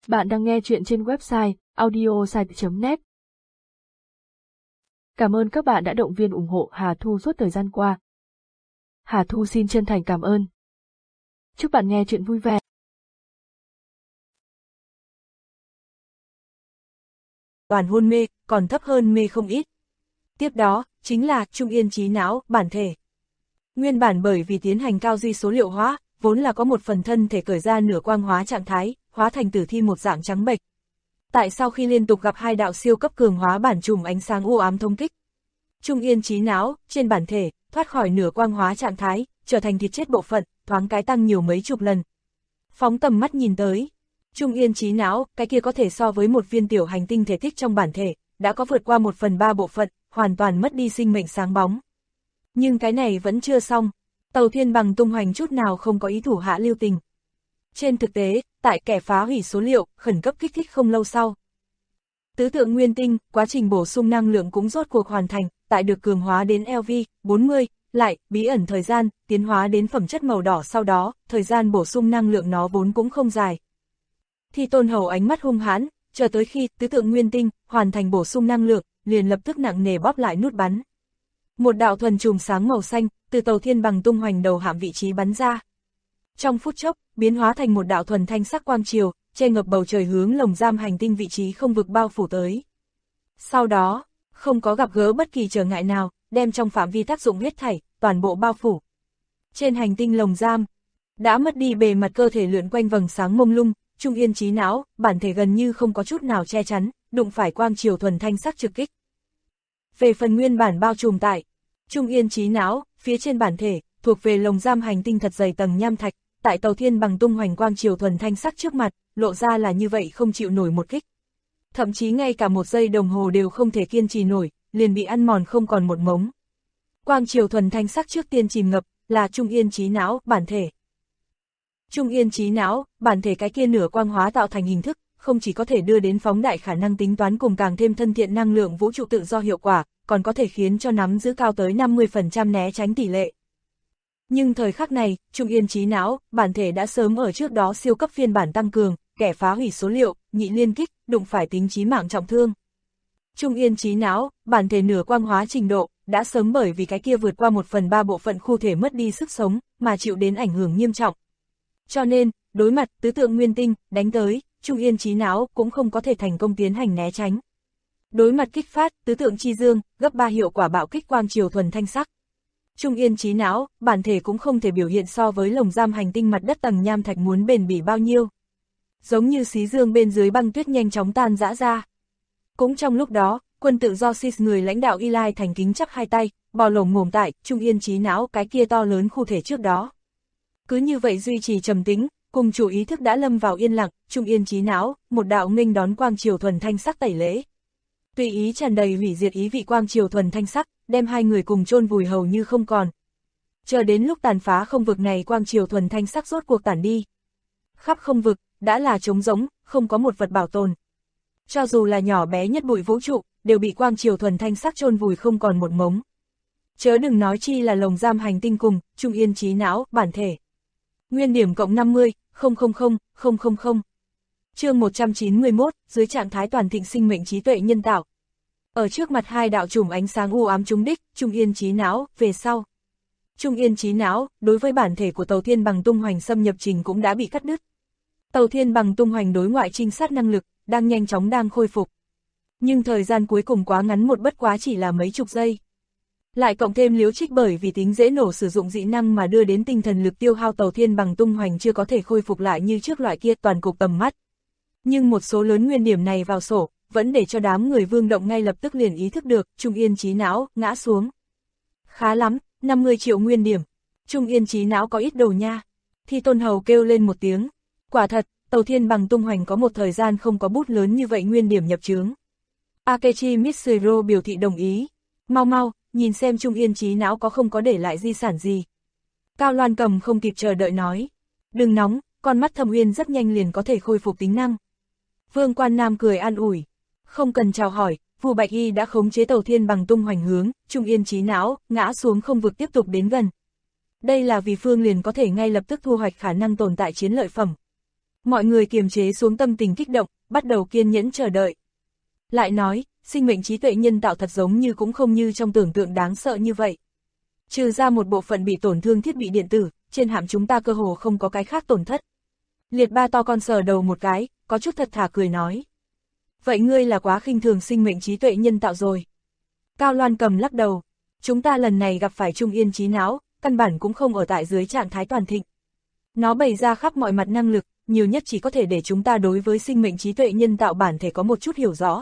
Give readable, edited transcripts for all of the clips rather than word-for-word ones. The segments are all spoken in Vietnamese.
Bạn đang nghe chuyện trên website audiosite.net. Cảm ơn các bạn đã động viên ủng hộ Hà Thu suốt thời gian qua. Hà Thu xin chân thành cảm ơn. Chúc bạn nghe chuyện vui vẻ. Toàn hôn mê, còn thấp hơn mê không ít. Tiếp đó, chính là trung yên trí não, bản thể. Nguyên bản bởi vì tiến hành cao duy số liệu hóa, vốn là có một phần thân thể cởi ra nửa quang hóa trạng thái, hóa thành tử thi một dạng trắng bệch. Tại sau khi liên tục gặp hai đạo siêu cấp cường hóa bản chùm ánh sáng u ám thông kích, trung yên trí não, trên bản thể, thoát khỏi nửa quang hóa trạng thái, trở thành thịt chết bộ phận, thoáng cái tăng nhiều mấy chục lần. Phóng tầm mắt nhìn tới, trung yên trí não, cái kia có thể so với một viên tiểu hành tinh thể tích trong bản thể, đã có vượt qua 1/3 bộ phận, hoàn toàn mất đi sinh mệnh sáng bóng. Nhưng cái này vẫn chưa xong, Tàu Thiên Bằng tung hoành chút nào không có ý thủ hạ lưu tình. Trên thực tế, tại kẻ phá hủy số liệu, khẩn cấp kích thích không lâu sau, tứ tượng nguyên tinh, quá trình bổ sung năng lượng cũng rốt cuộc hoàn thành, tại được cường hóa đến LV40, lại, bí ẩn thời gian, tiến hóa đến phẩm chất màu đỏ sau đó, thời gian bổ sung năng lượng nó vốn cũng không dài. Thì Tôn Hầu ánh mắt hung hãn, chờ tới khi tứ tượng nguyên tinh hoàn thành bổ sung năng lượng, liền lập tức nặng nề bóp lại nút bắn. Một đạo thuần chùm sáng màu xanh, từ Tàu Thiên Bằng tung hoành đầu hạm vị trí bắn ra. Trong phút chốc, biến hóa thành một đạo thuần thanh sắc quang triều, che ngập bầu trời hướng lồng giam hành tinh vị trí không vực bao phủ tới. Sau đó, không có gặp gỡ bất kỳ trở ngại nào, đem trong phạm vi tác dụng hết thảy, toàn bộ bao phủ. Trên hành tinh lồng giam, đã mất đi bề mặt cơ thể lượn quanh vầng sáng mông lung, trung yên trí não, bản thể gần như không có chút nào che chắn, đụng phải quang triều thuần thanh sắc trực kích. Về phần nguyên bản bao trùm tại trung yên trí não, phía trên bản thể, thuộc về lồng giam hành tinh thật dày tầng nham thạch, tại Tàu Thiên Bằng tung hoành quang triều thuần thanh sắc trước mặt, lộ ra là như vậy không chịu nổi một kích. Thậm chí ngay cả một giây đồng hồ đều không thể kiên trì nổi, liền bị ăn mòn không còn một mống. Quang triều thuần thanh sắc trước tiên chìm ngập, là trung yên trí não, bản thể. Trung yên trí não, bản thể cái kia nửa quang hóa tạo thành hình thức, không chỉ có thể đưa đến phóng đại khả năng tính toán cùng càng thêm thân thiện năng lượng vũ trụ tự do hiệu quả, còn có thể khiến cho nắm giữ cao tới 50% né tránh tỷ lệ. Nhưng thời khắc này, trung yên trí não, bản thể đã sớm ở trước đó siêu cấp phiên bản tăng cường, kẻ phá hủy số liệu, nhị liên kích, đụng phải tính chí mạng trọng thương. Trung yên trí não, bản thể nửa quang hóa trình độ, đã sớm bởi vì cái kia vượt qua 1/3 bộ phận khu thể mất đi sức sống, mà chịu đến ảnh hưởng nghiêm trọng. Cho nên, đối mặt tứ tượng nguyên tinh, đánh tới, trung yên trí não cũng không có thể thành công tiến hành né tránh. Đối mặt kích phát, tứ tượng chi dương, gấp 3 hiệu quả bạo kích quang triều thuần thanh sắc. Trung yên trí não, bản thể cũng không thể biểu hiện so với lồng giam hành tinh mặt đất tầng nham thạch muốn bền bỉ bao nhiêu. Giống như xí dương bên dưới băng tuyết nhanh chóng tan rã ra. Cũng trong lúc đó, quân tự do Sis người lãnh đạo Eli thành kính chắp hai tay, bò lổm ngổm tại trung yên trí não cái kia to lớn khu thể trước đó. Cứ như vậy duy trì trầm tĩnh, cùng chủ ý thức đã lâm vào yên lặng, trung yên trí não, một đạo nghênh đón quang triều thuần thanh sắc tẩy lễ. Tùy ý tràn đầy hủy diệt ý vị quang triều thuần thanh sắc, đem hai người cùng chôn vùi hầu như không còn. Chờ đến lúc tàn phá không vực này quang triều thuần thanh sắc rốt cuộc tản đi. Khắp không vực, đã là trống rỗng, không có một vật bảo tồn. Cho dù là nhỏ bé nhất bụi vũ trụ, đều bị quang triều thuần thanh sắc chôn vùi không còn một mống. Chớ đừng nói chi là lồng giam hành tinh cùng, trung yên trí não, bản thể. Nguyên điểm cộng 50, 000, 000. Chương 191, dưới trạng thái toàn thịnh sinh mệnh trí tuệ nhân tạo. Ở trước mặt hai đạo chùm ánh sáng u ám trúng đích, trung yên trí não, về sau. Trung yên trí não, đối với bản thể của Tàu Thiên Bằng tung hoành xâm nhập trình cũng đã bị cắt đứt. Tàu Thiên Bằng tung hoành đối ngoại trinh sát năng lực, đang nhanh chóng đang khôi phục. Nhưng thời gian cuối cùng quá ngắn một bất quá chỉ là mấy chục giây. Lại cộng thêm Liễu Trích bởi vì tính dễ nổ sử dụng dị năng mà đưa đến tinh thần lực tiêu hao Tàu Thiên Bằng tung hoành chưa có thể khôi phục lại như trước loại kia toàn cục tầm mắt. Nhưng một số lớn nguyên điểm này vào sổ, vẫn để cho đám người Vương Động ngay lập tức liền ý thức được, trung yên trí não, ngã xuống. Khá lắm, 50 triệu nguyên điểm. Trung yên trí não có ít đồ nha. Thì Tôn Hầu kêu lên một tiếng. Quả thật, Tàu Thiên Bằng tung hoành có một thời gian không có bút lớn như vậy nguyên điểm nhập chướng. Akechi Mitsuro biểu thị đồng ý. Mau mau, nhìn xem trung yên trí não có không có để lại di sản gì. Cao Loan Cầm không kịp chờ đợi nói. Đừng nóng, con mắt Thâm Uyên rất nhanh liền có thể khôi phục tính năng. Vương Quan Nam cười an ủi. Không cần chào hỏi, Vu Bạch Y đã khống chế Tàu Thiên Bằng tung hoành hướng, trung yên trí não, ngã xuống không vực tiếp tục đến gần. Đây là vì Phương liền có thể ngay lập tức thu hoạch khả năng tồn tại chiến lợi phẩm. Mọi người kiềm chế xuống tâm tình kích động, bắt đầu kiên nhẫn chờ đợi. Lại nói, sinh mệnh trí tuệ nhân tạo thật giống như cũng không như trong tưởng tượng đáng sợ như vậy. Trừ ra một bộ phận bị tổn thương thiết bị điện tử, trên hạm chúng ta cơ hồ không có cái khác tổn thất. Liệt Ba to con sờ đầu một cái, có chút thật thà cười nói. Vậy ngươi là quá khinh thường sinh mệnh trí tuệ nhân tạo rồi. Cao Loan Cầm lắc đầu. Chúng ta lần này gặp phải Trung Yên trí não, căn bản cũng không ở tại dưới trạng thái toàn thịnh. Nó bày ra khắp mọi mặt năng lực, nhiều nhất chỉ có thể để chúng ta đối với sinh mệnh trí tuệ nhân tạo bản thể có một chút hiểu rõ.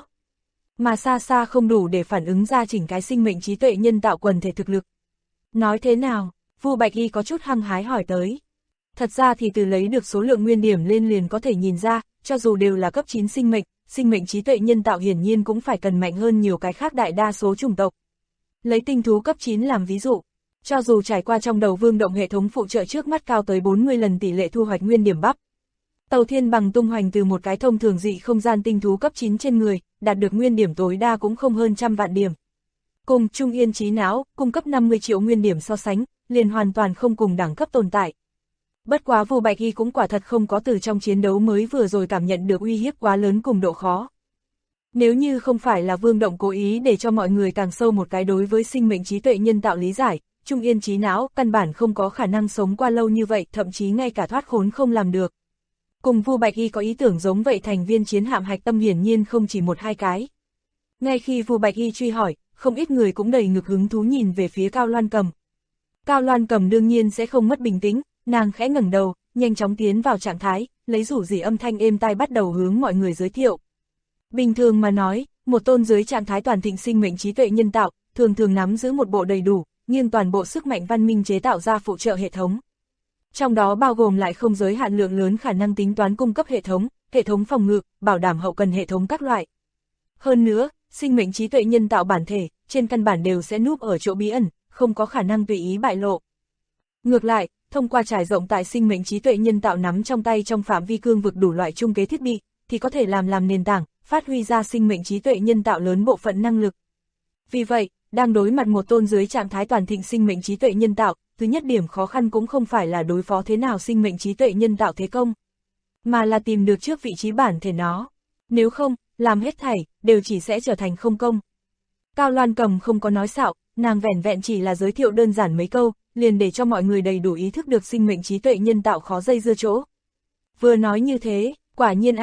Mà xa xa không đủ để phản ứng ra chỉnh cái sinh mệnh trí tuệ nhân tạo quần thể thực lực. Nói thế nào? Vu Bạch Y có chút hăng hái hỏi tới. Thật ra thì từ lấy được số lượng nguyên điểm lên liền có thể nhìn ra, cho dù đều là cấp 9 sinh mệnh trí tuệ nhân tạo hiển nhiên cũng phải cần mạnh hơn nhiều cái khác đại đa số chủng tộc. Lấy tinh thú cấp 9 làm ví dụ, cho dù trải qua trong đầu vương động hệ thống phụ trợ trước mắt cao tới 40 lần tỷ lệ thu hoạch nguyên điểm bắp. Tàu Thiên Bằng tung hoành từ một cái thông thường dị không gian tinh thú cấp 9 trên người, đạt được nguyên điểm tối đa cũng không hơn 100 vạn điểm. Cùng Trung Yên trí não, cung cấp 50 triệu nguyên điểm so sánh, liền hoàn toàn không cùng đẳng cấp tồn tại. Bất quá Vu Bạch Y cũng quả thật không có từ trong chiến đấu mới vừa rồi cảm nhận được uy hiếp quá lớn cùng độ khó. Nếu như không phải là vương động cố ý để cho mọi người càng sâu một cái đối với sinh mệnh trí tuệ nhân tạo lý giải, Trung Yên trí não căn bản không có khả năng sống qua lâu như vậy, thậm chí ngay cả thoát khốn không làm được. Cùng Vu Bạch Y có ý tưởng giống vậy thành viên chiến hạm hạch tâm hiển nhiên không chỉ một hai cái. Ngay khi Vu Bạch Y truy hỏi, không ít người cũng đầy ngực hứng thú nhìn về phía Cao Loan Cầm. Cao Loan Cầm đương nhiên sẽ không mất bình tĩnh, nàng khẽ ngẩng đầu, nhanh chóng tiến vào trạng thái, lấy rủ rỉ âm thanh êm tai bắt đầu hướng mọi người giới thiệu. Bình thường mà nói, một tôn dưới trạng thái toàn thịnh sinh mệnh trí tuệ nhân tạo, thường thường nắm giữ một bộ đầy đủ, nghiêng toàn bộ sức mạnh văn minh chế tạo ra phụ trợ hệ thống. Trong đó bao gồm lại không giới hạn lượng lớn khả năng tính toán cung cấp hệ thống phòng ngự, bảo đảm hậu cần hệ thống các loại. Hơn nữa, sinh mệnh trí tuệ nhân tạo bản thể, trên căn bản đều sẽ núp ở chỗ bí ẩn, không có khả năng tùy ý bại lộ. Ngược lại, thông qua trải rộng tại sinh mệnh trí tuệ nhân tạo nắm trong tay trong phạm vi cương vực đủ loại trung kế thiết bị, thì có thể làm nền tảng, phát huy ra sinh mệnh trí tuệ nhân tạo lớn bộ phận năng lực. Vì vậy, đang đối mặt một tôn dưới trạng thái toàn thịnh sinh mệnh trí tuệ nhân tạo, thứ nhất điểm khó khăn cũng không phải là đối phó thế nào sinh mệnh trí tuệ nhân tạo thế công, mà là tìm được trước vị trí bản thể nó. Nếu không, làm hết thảy, đều chỉ sẽ trở thành không công. Cao Loan Cầm không có nói xạo, nàng vẻn vẹn chỉ là giới thiệu đơn giản mấy câu, liền để cho mọi người đầy đủ ý thức được sinh mệnh trí tuệ nhân tạo khó dây dưa chỗ. Vừa nói như thế, quả nhiên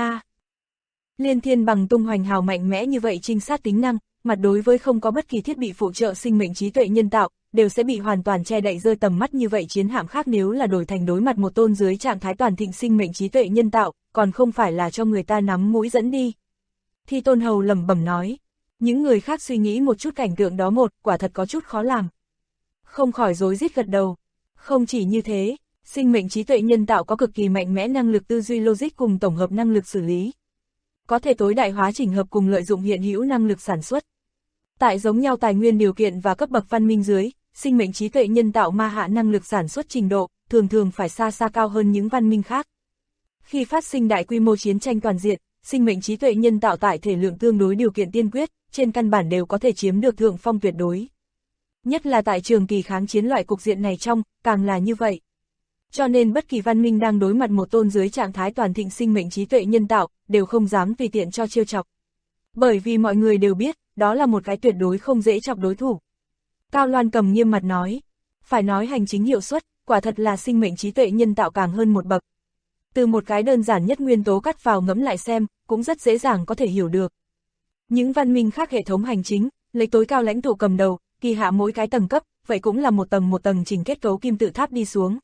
Liên Thiên Bằng tung hoành hào mạnh mẽ như vậy trinh sát tính năng, mặt đối với không có bất kỳ thiết bị phụ trợ sinh mệnh trí tuệ nhân tạo, đều sẽ bị hoàn toàn che đậy rơi tầm mắt như vậy chiến hạm khác nếu là đổi thành đối mặt một tôn dưới trạng thái toàn thịnh sinh mệnh trí tuệ nhân tạo, còn không phải là cho người ta nắm mũi dẫn đi. Thi Tôn Hầu lẩm bẩm nói, những người khác suy nghĩ một chút cảnh tượng đó quả thật có chút khó làm. Không khỏi rối rít gật đầu. Không chỉ như thế, sinh mệnh trí tuệ nhân tạo có cực kỳ mạnh mẽ năng lực tư duy logic cùng tổng hợp năng lực xử lý. Có thể tối đại hóa chỉnh hợp cùng lợi dụng hiện hữu năng lực sản xuất. Tại giống nhau tài nguyên điều kiện và cấp bậc văn minh dưới, sinh mệnh trí tuệ nhân tạo ma hạ năng lực sản xuất trình độ, thường phải xa cao hơn những văn minh khác. Khi phát sinh đại quy mô chiến tranh toàn diện, sinh mệnh trí tuệ nhân tạo tại thể lượng tương đối điều kiện tiên quyết, trên căn bản đều có thể chiếm được thượng phong tuyệt đối. Nhất là tại trường kỳ kháng chiến loại cục diện này trong, càng là như vậy. Cho nên bất kỳ văn minh đang đối mặt một tôn dưới trạng thái toàn thịnh sinh mệnh trí tuệ nhân tạo, đều không dám tùy tiện cho trêu chọc. Bởi vì mọi người đều biết, đó là một cái tuyệt đối không dễ chọc đối thủ. Cao Loan Cầm nghiêm mặt nói, phải nói hành chính hiệu suất, quả thật là sinh mệnh trí tuệ nhân tạo càng hơn một bậc. Từ một cái đơn giản nhất nguyên tố cắt vào ngẫm lại xem, cũng rất dễ dàng có thể hiểu được. Những văn minh khác hệ thống hành chính, lấy tối cao lãnh tụ cầm đầu, kỳ hạ mỗi cái tầng cấp, vậy cũng là một tầng chỉnh kết cấu kim tự tháp đi xuống.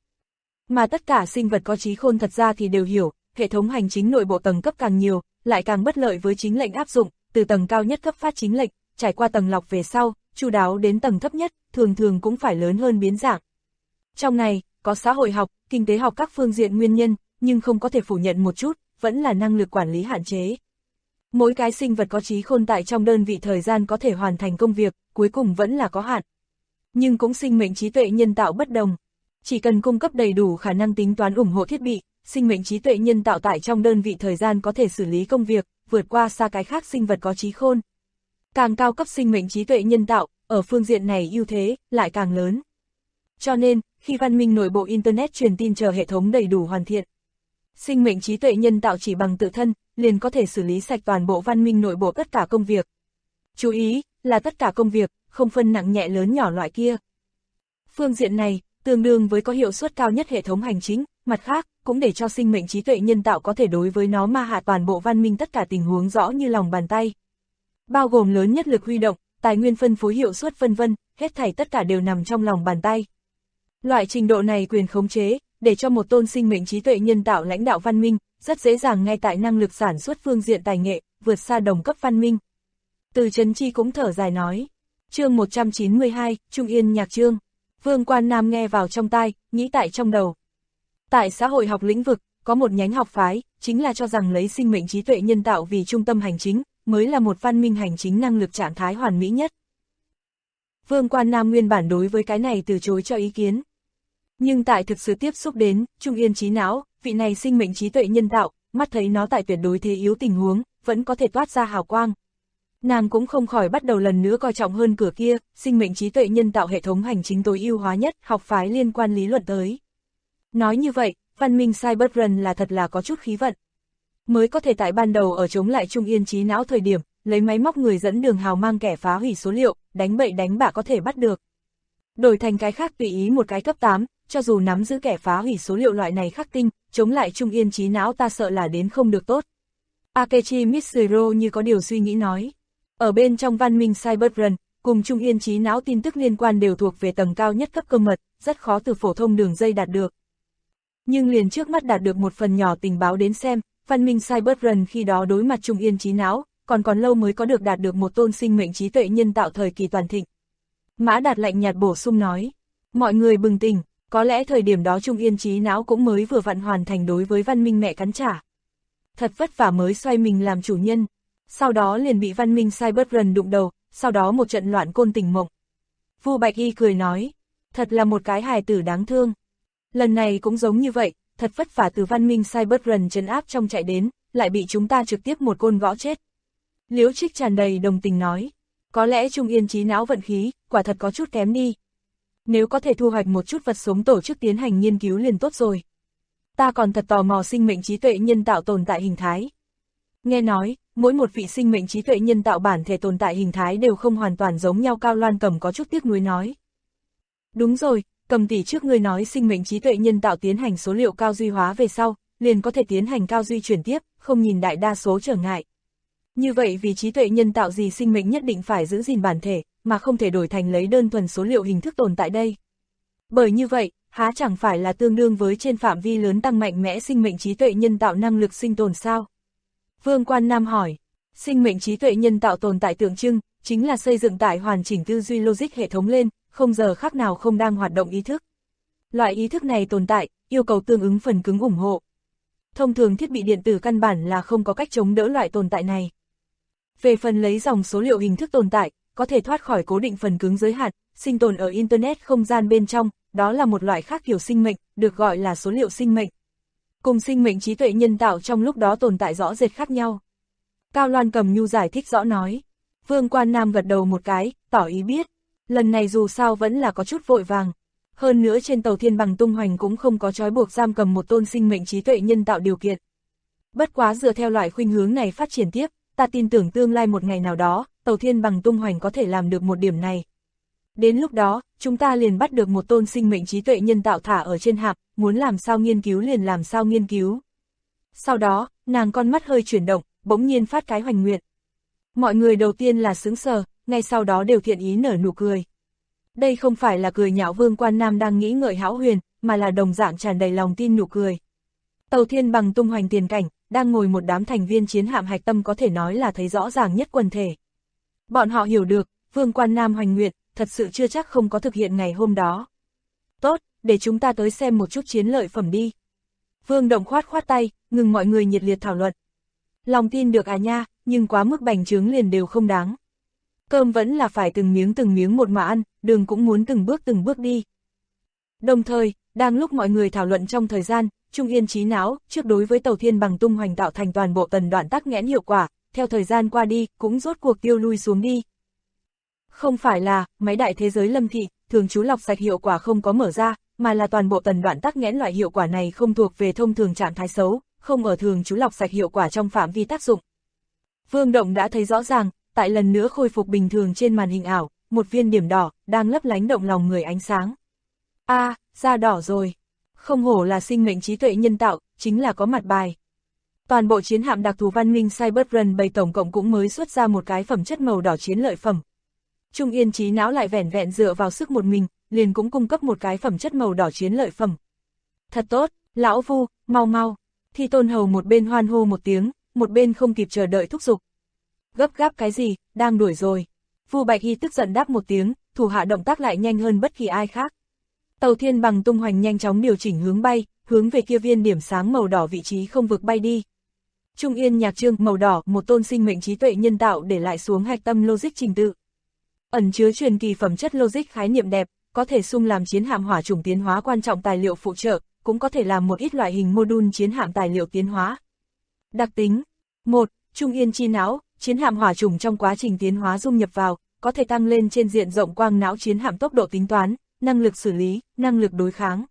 Mà tất cả sinh vật có trí khôn thật ra thì đều hiểu, hệ thống hành chính nội bộ tầng cấp càng nhiều, lại càng bất lợi với chính lệnh áp dụng, từ tầng cao nhất cấp phát chính lệnh, trải qua tầng lọc về sau, chu đáo đến tầng thấp nhất, thường cũng phải lớn hơn biến dạng. Trong này, có xã hội học, kinh tế học các phương diện nguyên nhân, nhưng không có thể phủ nhận một chút, vẫn là năng lực quản lý hạn chế. Mỗi cái sinh vật có trí khôn tại trong đơn vị thời gian có thể hoàn thành công việc, cuối cùng vẫn là có hạn. Nhưng cũng sinh mệnh trí tuệ nhân tạo bất đồng. Chỉ cần cung cấp đầy đủ khả năng tính toán ủng hộ thiết bị, sinh mệnh trí tuệ nhân tạo tại trong đơn vị thời gian có thể xử lý công việc, vượt qua xa cái khác sinh vật có trí khôn. Càng cao cấp sinh mệnh trí tuệ nhân tạo, ở phương diện này ưu thế, lại càng lớn. Cho nên, khi văn minh nội bộ Internet truyền tin chờ hệ thống đầy đủ hoàn thiện, Sinh mệnh trí tuệ nhân tạo chỉ bằng tự thân, liền có thể xử lý sạch toàn bộ văn minh nội bộ tất cả công việc. Chú ý, là tất cả công việc, không phân nặng nhẹ lớn nhỏ loại kia. Phương diện này, tương đương với có hiệu suất cao nhất hệ thống hành chính, mặt khác, cũng để cho sinh mệnh trí tuệ nhân tạo có thể đối với nó ma hạ toàn bộ văn minh tất cả tình huống rõ như lòng bàn tay. Bao gồm lớn nhất lực huy động, tài nguyên phân phối hiệu suất vân vân, hết thảy tất cả đều nằm trong lòng bàn tay. Loại trình độ này quyền khống chế, để cho một tôn sinh mệnh trí tuệ nhân tạo lãnh đạo văn minh, rất dễ dàng ngay tại năng lực sản xuất phương diện tài nghệ, vượt xa đồng cấp văn minh. Từ Chấn Chi cũng thở dài nói. Chương 192, Trung Yên nhạc chương. Vương Quan Nam nghe vào trong tai, nghĩ tại trong đầu. Tại xã hội học lĩnh vực, có một nhánh học phái, chính là cho rằng lấy sinh mệnh trí tuệ nhân tạo vì trung tâm hành chính, mới là một văn minh hành chính năng lực trạng thái hoàn mỹ nhất. Vương Quan Nam nguyên bản đối với cái này từ chối cho ý kiến. Nhưng tại thực sự tiếp xúc đến, Trung Yên trí não, vị này sinh mệnh trí tuệ nhân tạo, mắt thấy nó tại tuyệt đối thế yếu tình huống, vẫn có thể toát ra hào quang. Nàng cũng không khỏi bắt đầu lần nữa coi trọng hơn cửa kia, sinh mệnh trí tuệ nhân tạo hệ thống hành chính tối ưu hóa nhất, học phái liên quan lý luận tới. Nói như vậy, văn minh Cyberrun là thật là có chút khí vận. Mới có thể tại ban đầu ở chống lại Trung Yên trí não thời điểm, lấy máy móc người dẫn đường hào mang kẻ phá hủy số liệu, đánh bậy đánh bạ có thể bắt được. Đổi thành cái khác tùy ý một cái cấp 8, cho dù nắm giữ kẻ phá hủy số liệu loại này khắc tinh, chống lại Trung Yên trí não ta sợ là đến không được tốt. Akechi Mitsuro như có điều suy nghĩ nói. Ở bên trong văn minh Cyberrun, cùng Trung Yên trí não tin tức liên quan đều thuộc về tầng cao nhất cấp cơ mật, rất khó từ phổ thông đường dây đạt được. Nhưng liền trước mắt đạt được một phần nhỏ tình báo đến xem, văn minh Cyberrun khi đó đối mặt Trung Yên trí não, còn lâu mới có được đạt được một tôn sinh mệnh trí tuệ nhân tạo thời kỳ toàn thịnh. Mã Đạt lạnh nhạt bổ sung nói, mọi người bừng tỉnh, có lẽ thời điểm đó Trung Yên trí não cũng mới vừa vặn hoàn thành đối với văn minh mẹ cắn trả. Thật vất vả mới xoay mình làm chủ nhân, sau đó liền bị văn minh Cyberrun đụng đầu, sau đó một trận loạn côn tình mộng. Vu Bạch Y cười nói, thật là một cái hài tử đáng thương. Lần này cũng giống như vậy, thật vất vả từ văn minh Cyberrun trấn áp trong chạy đến, lại bị chúng ta trực tiếp một côn gõ chết. Liễu Trích tràn đầy đồng tình nói, có lẽ Trung Yên trí não vận khí, quả thật có chút kém đi. Nếu có thể thu hoạch một chút vật sống tổ chức tiến hành nghiên cứu liền tốt rồi. Ta còn thật tò mò sinh mệnh trí tuệ nhân tạo tồn tại hình thái. Nghe nói, mỗi một vị sinh mệnh trí tuệ nhân tạo bản thể tồn tại hình thái đều không hoàn toàn giống nhau. Cao Loan Cầm có chút tiếc nuối nói. Đúng rồi, Cầm tỷ trước ngươi nói sinh mệnh trí tuệ nhân tạo tiến hành số liệu cao duy hóa về sau, liền có thể tiến hành cao duy chuyển tiếp, không nhìn đại đa số trở ngại. Như vậy vì trí tuệ nhân tạo gì sinh mệnh nhất định phải giữ gìn bản thể, mà không thể đổi thành lấy đơn thuần số liệu hình thức tồn tại đây. Bởi như vậy, há chẳng phải là tương đương với trên phạm vi lớn tăng mạnh mẽ sinh mệnh trí tuệ nhân tạo năng lực sinh tồn sao? Vương Quan Nam hỏi, sinh mệnh trí tuệ nhân tạo tồn tại tượng trưng, chính là xây dựng tại hoàn chỉnh tư duy logic hệ thống lên, không giờ khác nào không đang hoạt động ý thức. Loại ý thức này tồn tại, yêu cầu tương ứng phần cứng ủng hộ. Thông thường thiết bị điện tử căn bản là không có cách chống đỡ loại tồn tại này. Về phần lấy dòng số liệu hình thức tồn tại, có thể thoát khỏi cố định phần cứng giới hạn, sinh tồn ở Internet không gian bên trong, đó là một loại khác kiểu sinh mệnh, được gọi là số liệu sinh mệnh. Cùng sinh mệnh trí tuệ nhân tạo trong lúc đó tồn tại rõ rệt khác nhau. Cao Loan Cầm Nhu giải thích rõ nói. Vương Quan Nam gật đầu một cái, tỏ ý biết. Lần này dù sao vẫn là có chút vội vàng. Hơn nữa trên tàu Thiên Bằng tung hoành cũng không có trói buộc giam cầm một tôn sinh mệnh trí tuệ nhân tạo điều kiện. Bất quá dựa theo loại khuynh hướng này phát triển tiếp, ta tin tưởng tương lai một ngày nào đó, tàu Thiên Bằng tung hoành có thể làm được một điểm này. Đến lúc đó, chúng ta liền bắt được một tôn sinh mệnh trí tuệ nhân tạo thả ở trên hạp, muốn làm sao nghiên cứu liền làm sao nghiên cứu. Sau đó, nàng con mắt hơi chuyển động, bỗng nhiên phát cái hoành nguyện. Mọi người đầu tiên là sững sờ, ngay sau đó đều thiện ý nở nụ cười. Đây không phải là cười nhạo Vương Quan Nam đang nghĩ ngợi hão huyền, mà là đồng dạng tràn đầy lòng tin nụ cười. Tàu Thiên Bằng tung hoành tiền cảnh, đang ngồi một đám thành viên chiến hạm hạch tâm có thể nói là thấy rõ ràng nhất quần thể. Bọn họ hiểu được, Vương Quan Nam hoành nguyện, thật sự chưa chắc không có thực hiện ngày hôm đó. Tốt, để chúng ta tới xem một chút chiến lợi phẩm đi. Vương Động khoát khoát tay, ngừng mọi người nhiệt liệt thảo luận. Lòng tin được à nha, nhưng quá mức bành trướng liền đều không đáng. Cơm vẫn là phải từng miếng một mà ăn, đường cũng muốn từng bước đi. Đồng thời, đang lúc mọi người thảo luận trong thời gian, Trung Yên trí não, trước đối với tàu Thiên Bằng tung hoành tạo thành toàn bộ tần đoạn tắc nghẽn hiệu quả, theo thời gian qua đi, cũng rốt cuộc tiêu lui xuống đi. Không phải là, máy đại thế giới lâm thị, thường trú lọc sạch hiệu quả không có mở ra, mà là toàn bộ tần đoạn tắc nghẽn loại hiệu quả này không thuộc về thông thường trạng thái xấu, không ở thường trú lọc sạch hiệu quả trong phạm vi tác dụng. Vương Động đã thấy rõ ràng, tại lần nữa khôi phục bình thường trên màn hình ảo, một viên điểm đỏ, đang lấp lánh động lòng người ánh sáng. Da đỏ rồi. Không hổ là sinh mệnh trí tuệ nhân tạo, chính là có mặt bài. Toàn bộ chiến hạm đặc thù văn minh Cyberrun bày tổng cộng cũng mới xuất ra một cái phẩm chất màu đỏ chiến lợi phẩm. Trung Yên trí não lại vẻn vẹn dựa vào sức một mình, liền cũng cung cấp một cái phẩm chất màu đỏ chiến lợi phẩm. Thật tốt, lão Vu, mau mau. Thi Tôn Hầu một bên hoan hô một tiếng, một bên không kịp chờ đợi thúc giục. Gấp gáp cái gì, đang đuổi rồi. Vu Bạch Hy tức giận đáp một tiếng, thủ hạ động tác lại nhanh hơn bất kỳ ai khác. Tàu Thiên Bằng tung hoành nhanh chóng điều chỉnh hướng bay, hướng về kia viên điểm sáng màu đỏ vị trí không vực bay đi. Trung Yên nhạc chương màu đỏ, một tôn sinh mệnh trí tuệ nhân tạo để lại xuống hạch tâm logic trình tự. Ẩn chứa truyền kỳ phẩm chất logic khái niệm đẹp, có thể xung làm chiến hạm hỏa chủng tiến hóa quan trọng tài liệu phụ trợ, cũng có thể làm một ít loại hình module chiến hạm tài liệu tiến hóa. Đặc tính 1. Trung Yên chi não, chiến hạm hỏa chủng trong quá trình tiến hóa dung nhập vào, có thể tăng lên trên diện rộng quang não chiến hạm tốc độ tính toán, năng lực xử lý, năng lực đối kháng.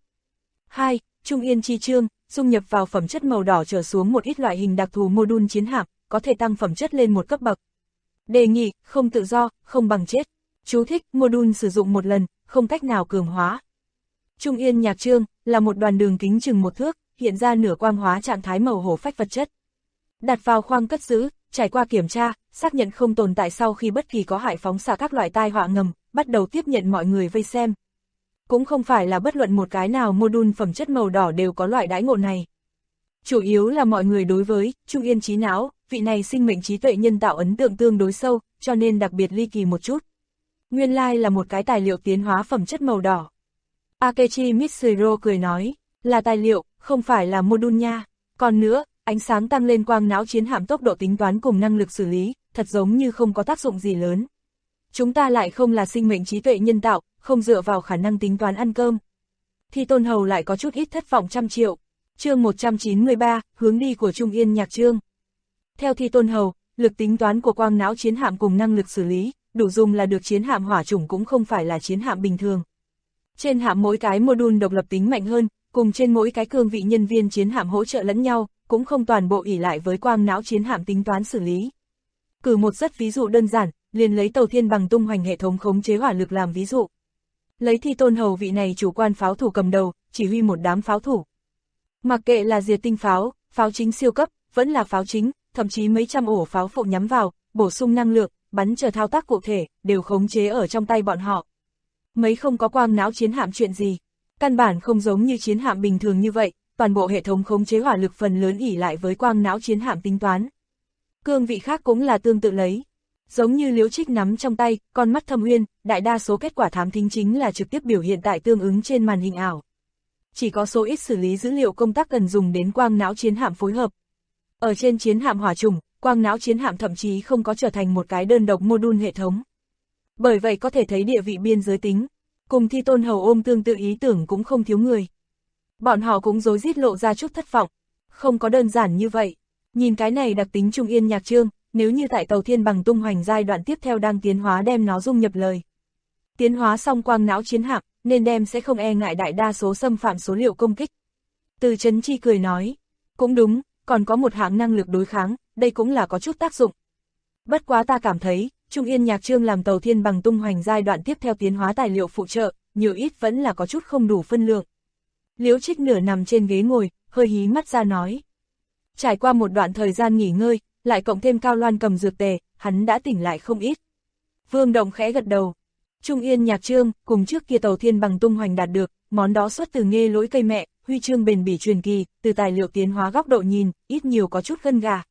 2. Trung Yên chi chương, dung nhập vào phẩm chất màu đỏ trở xuống một ít loại hình đặc thù module chiến hạm, có thể tăng phẩm chất lên một cấp bậc. Đề nghị, không tự do, không bằng chết. Chú thích, module sử dụng một lần, không cách nào cường hóa. Trung Yên nhạc chương, là một đoàn đường kính chừng 1 thước, hiện ra nửa quang hóa trạng thái màu hổ phách vật chất. Đặt vào khoang cất giữ, trải qua kiểm tra, xác nhận không tồn tại sau khi bất kỳ có hại phóng xạ các loại tai họa ngầm, bắt đầu tiếp nhận mọi người vây xem. Cũng không phải là bất luận một cái nào module phẩm chất màu đỏ đều có loại đãi ngộ này. Chủ yếu là mọi người đối với Trung Yên trí não, vị này sinh mệnh trí tuệ nhân tạo ấn tượng tương đối sâu, cho nên đặc biệt ly kỳ một chút. Nguyên lai là một cái tài liệu tiến hóa phẩm chất màu đỏ. Akechi Mitsuhiro cười nói, là tài liệu, không phải là module nha. Còn nữa, ánh sáng tăng lên quang não chiến hạm tốc độ tính toán cùng năng lực xử lý, thật giống như không có tác dụng gì lớn. Chúng ta lại không là sinh mệnh trí tuệ nhân tạo, không dựa vào khả năng tính toán ăn cơm. Thi Tôn Hầu lại có chút ít thất vọng trăm triệu. Chương 193, hướng đi của Trung Yên nhạc chương. Theo Thi Tôn Hầu, lực tính toán của quang não chiến hạm cùng năng lực xử lý, đủ dùng là được chiến hạm hỏa chủng cũng không phải là chiến hạm bình thường. Trên hạm mỗi cái module độc lập tính mạnh hơn, cùng trên mỗi cái cương vị nhân viên chiến hạm hỗ trợ lẫn nhau, cũng không toàn bộ ỷ lại với quang não chiến hạm tính toán xử lý. Cử một rất ví dụ đơn giản, liền lấy Tàu Thiên Bằng tung hoành hệ thống khống chế hỏa lực làm ví dụ. Lấy Thi Tôn Hầu vị này chủ quan pháo thủ cầm đầu, chỉ huy một đám pháo thủ. Mặc kệ là diệt tinh pháo, pháo chính siêu cấp, vẫn là pháo chính, thậm chí mấy trăm ổ pháo phụ nhắm vào, bổ sung năng lượng, bắn chờ thao tác cụ thể, đều khống chế ở trong tay bọn họ. Mấy không có quang não chiến hạm chuyện gì, căn bản không giống như chiến hạm bình thường như vậy, toàn bộ hệ thống khống chế hỏa lực phần lớn ỷ lại với quang não chiến hạm tính toán. Cương vị khác cũng là tương tự lấy. Giống như Liễu Trích nắm trong tay, con mắt thâm uyên, đại đa số kết quả thám thính chính là trực tiếp biểu hiện tại tương ứng trên màn hình ảo. Chỉ có số ít xử lý dữ liệu công tác cần dùng đến quang não chiến hạm phối hợp. Ở trên chiến hạm hỏa chủng, quang não chiến hạm thậm chí không có trở thành một cái đơn độc module hệ thống. Bởi vậy có thể thấy địa vị biên giới tính, cùng Thi Tôn Hầu ôm tương tự ý tưởng cũng không thiếu người. Bọn họ cũng rối rít lộ ra chút thất vọng. Không có đơn giản như vậy. Nhìn cái này đặc tính Trung Yên nhạc chương, nếu như tại Tàu Thiên Bằng tung hoành giai đoạn tiếp theo đang tiến hóa đem nó dung nhập lời. Tiến hóa xong quang não chiến hạm, nên đem sẽ không e ngại đại đa số xâm phạm số liệu công kích. Từ Chấn Chi cười nói, cũng đúng, còn có một hạng năng lực đối kháng, đây cũng là có chút tác dụng. Bất quá ta cảm thấy, Trung Yên nhạc chương làm Tàu Thiên Bằng tung hoành giai đoạn tiếp theo tiến hóa tài liệu phụ trợ, nhiều ít vẫn là có chút không đủ phân lượng. Liễu Trích nửa nằm trên ghế ngồi, hơi hí mắt ra nói. Trải qua một đoạn thời gian nghỉ ngơi, lại cộng thêm Cao Loan cầm dược tề, hắn đã tỉnh lại không ít. Vương Động khẽ gật đầu. Trung Yên nhạc chương, cùng trước kia Tàu Thiên Bằng tung hoành đạt được, món đó xuất từ Nghê Lỗi Cây Mẹ, huy chương bền bỉ truyền kỳ, từ tài liệu tiến hóa góc độ nhìn, ít nhiều có chút gân gà.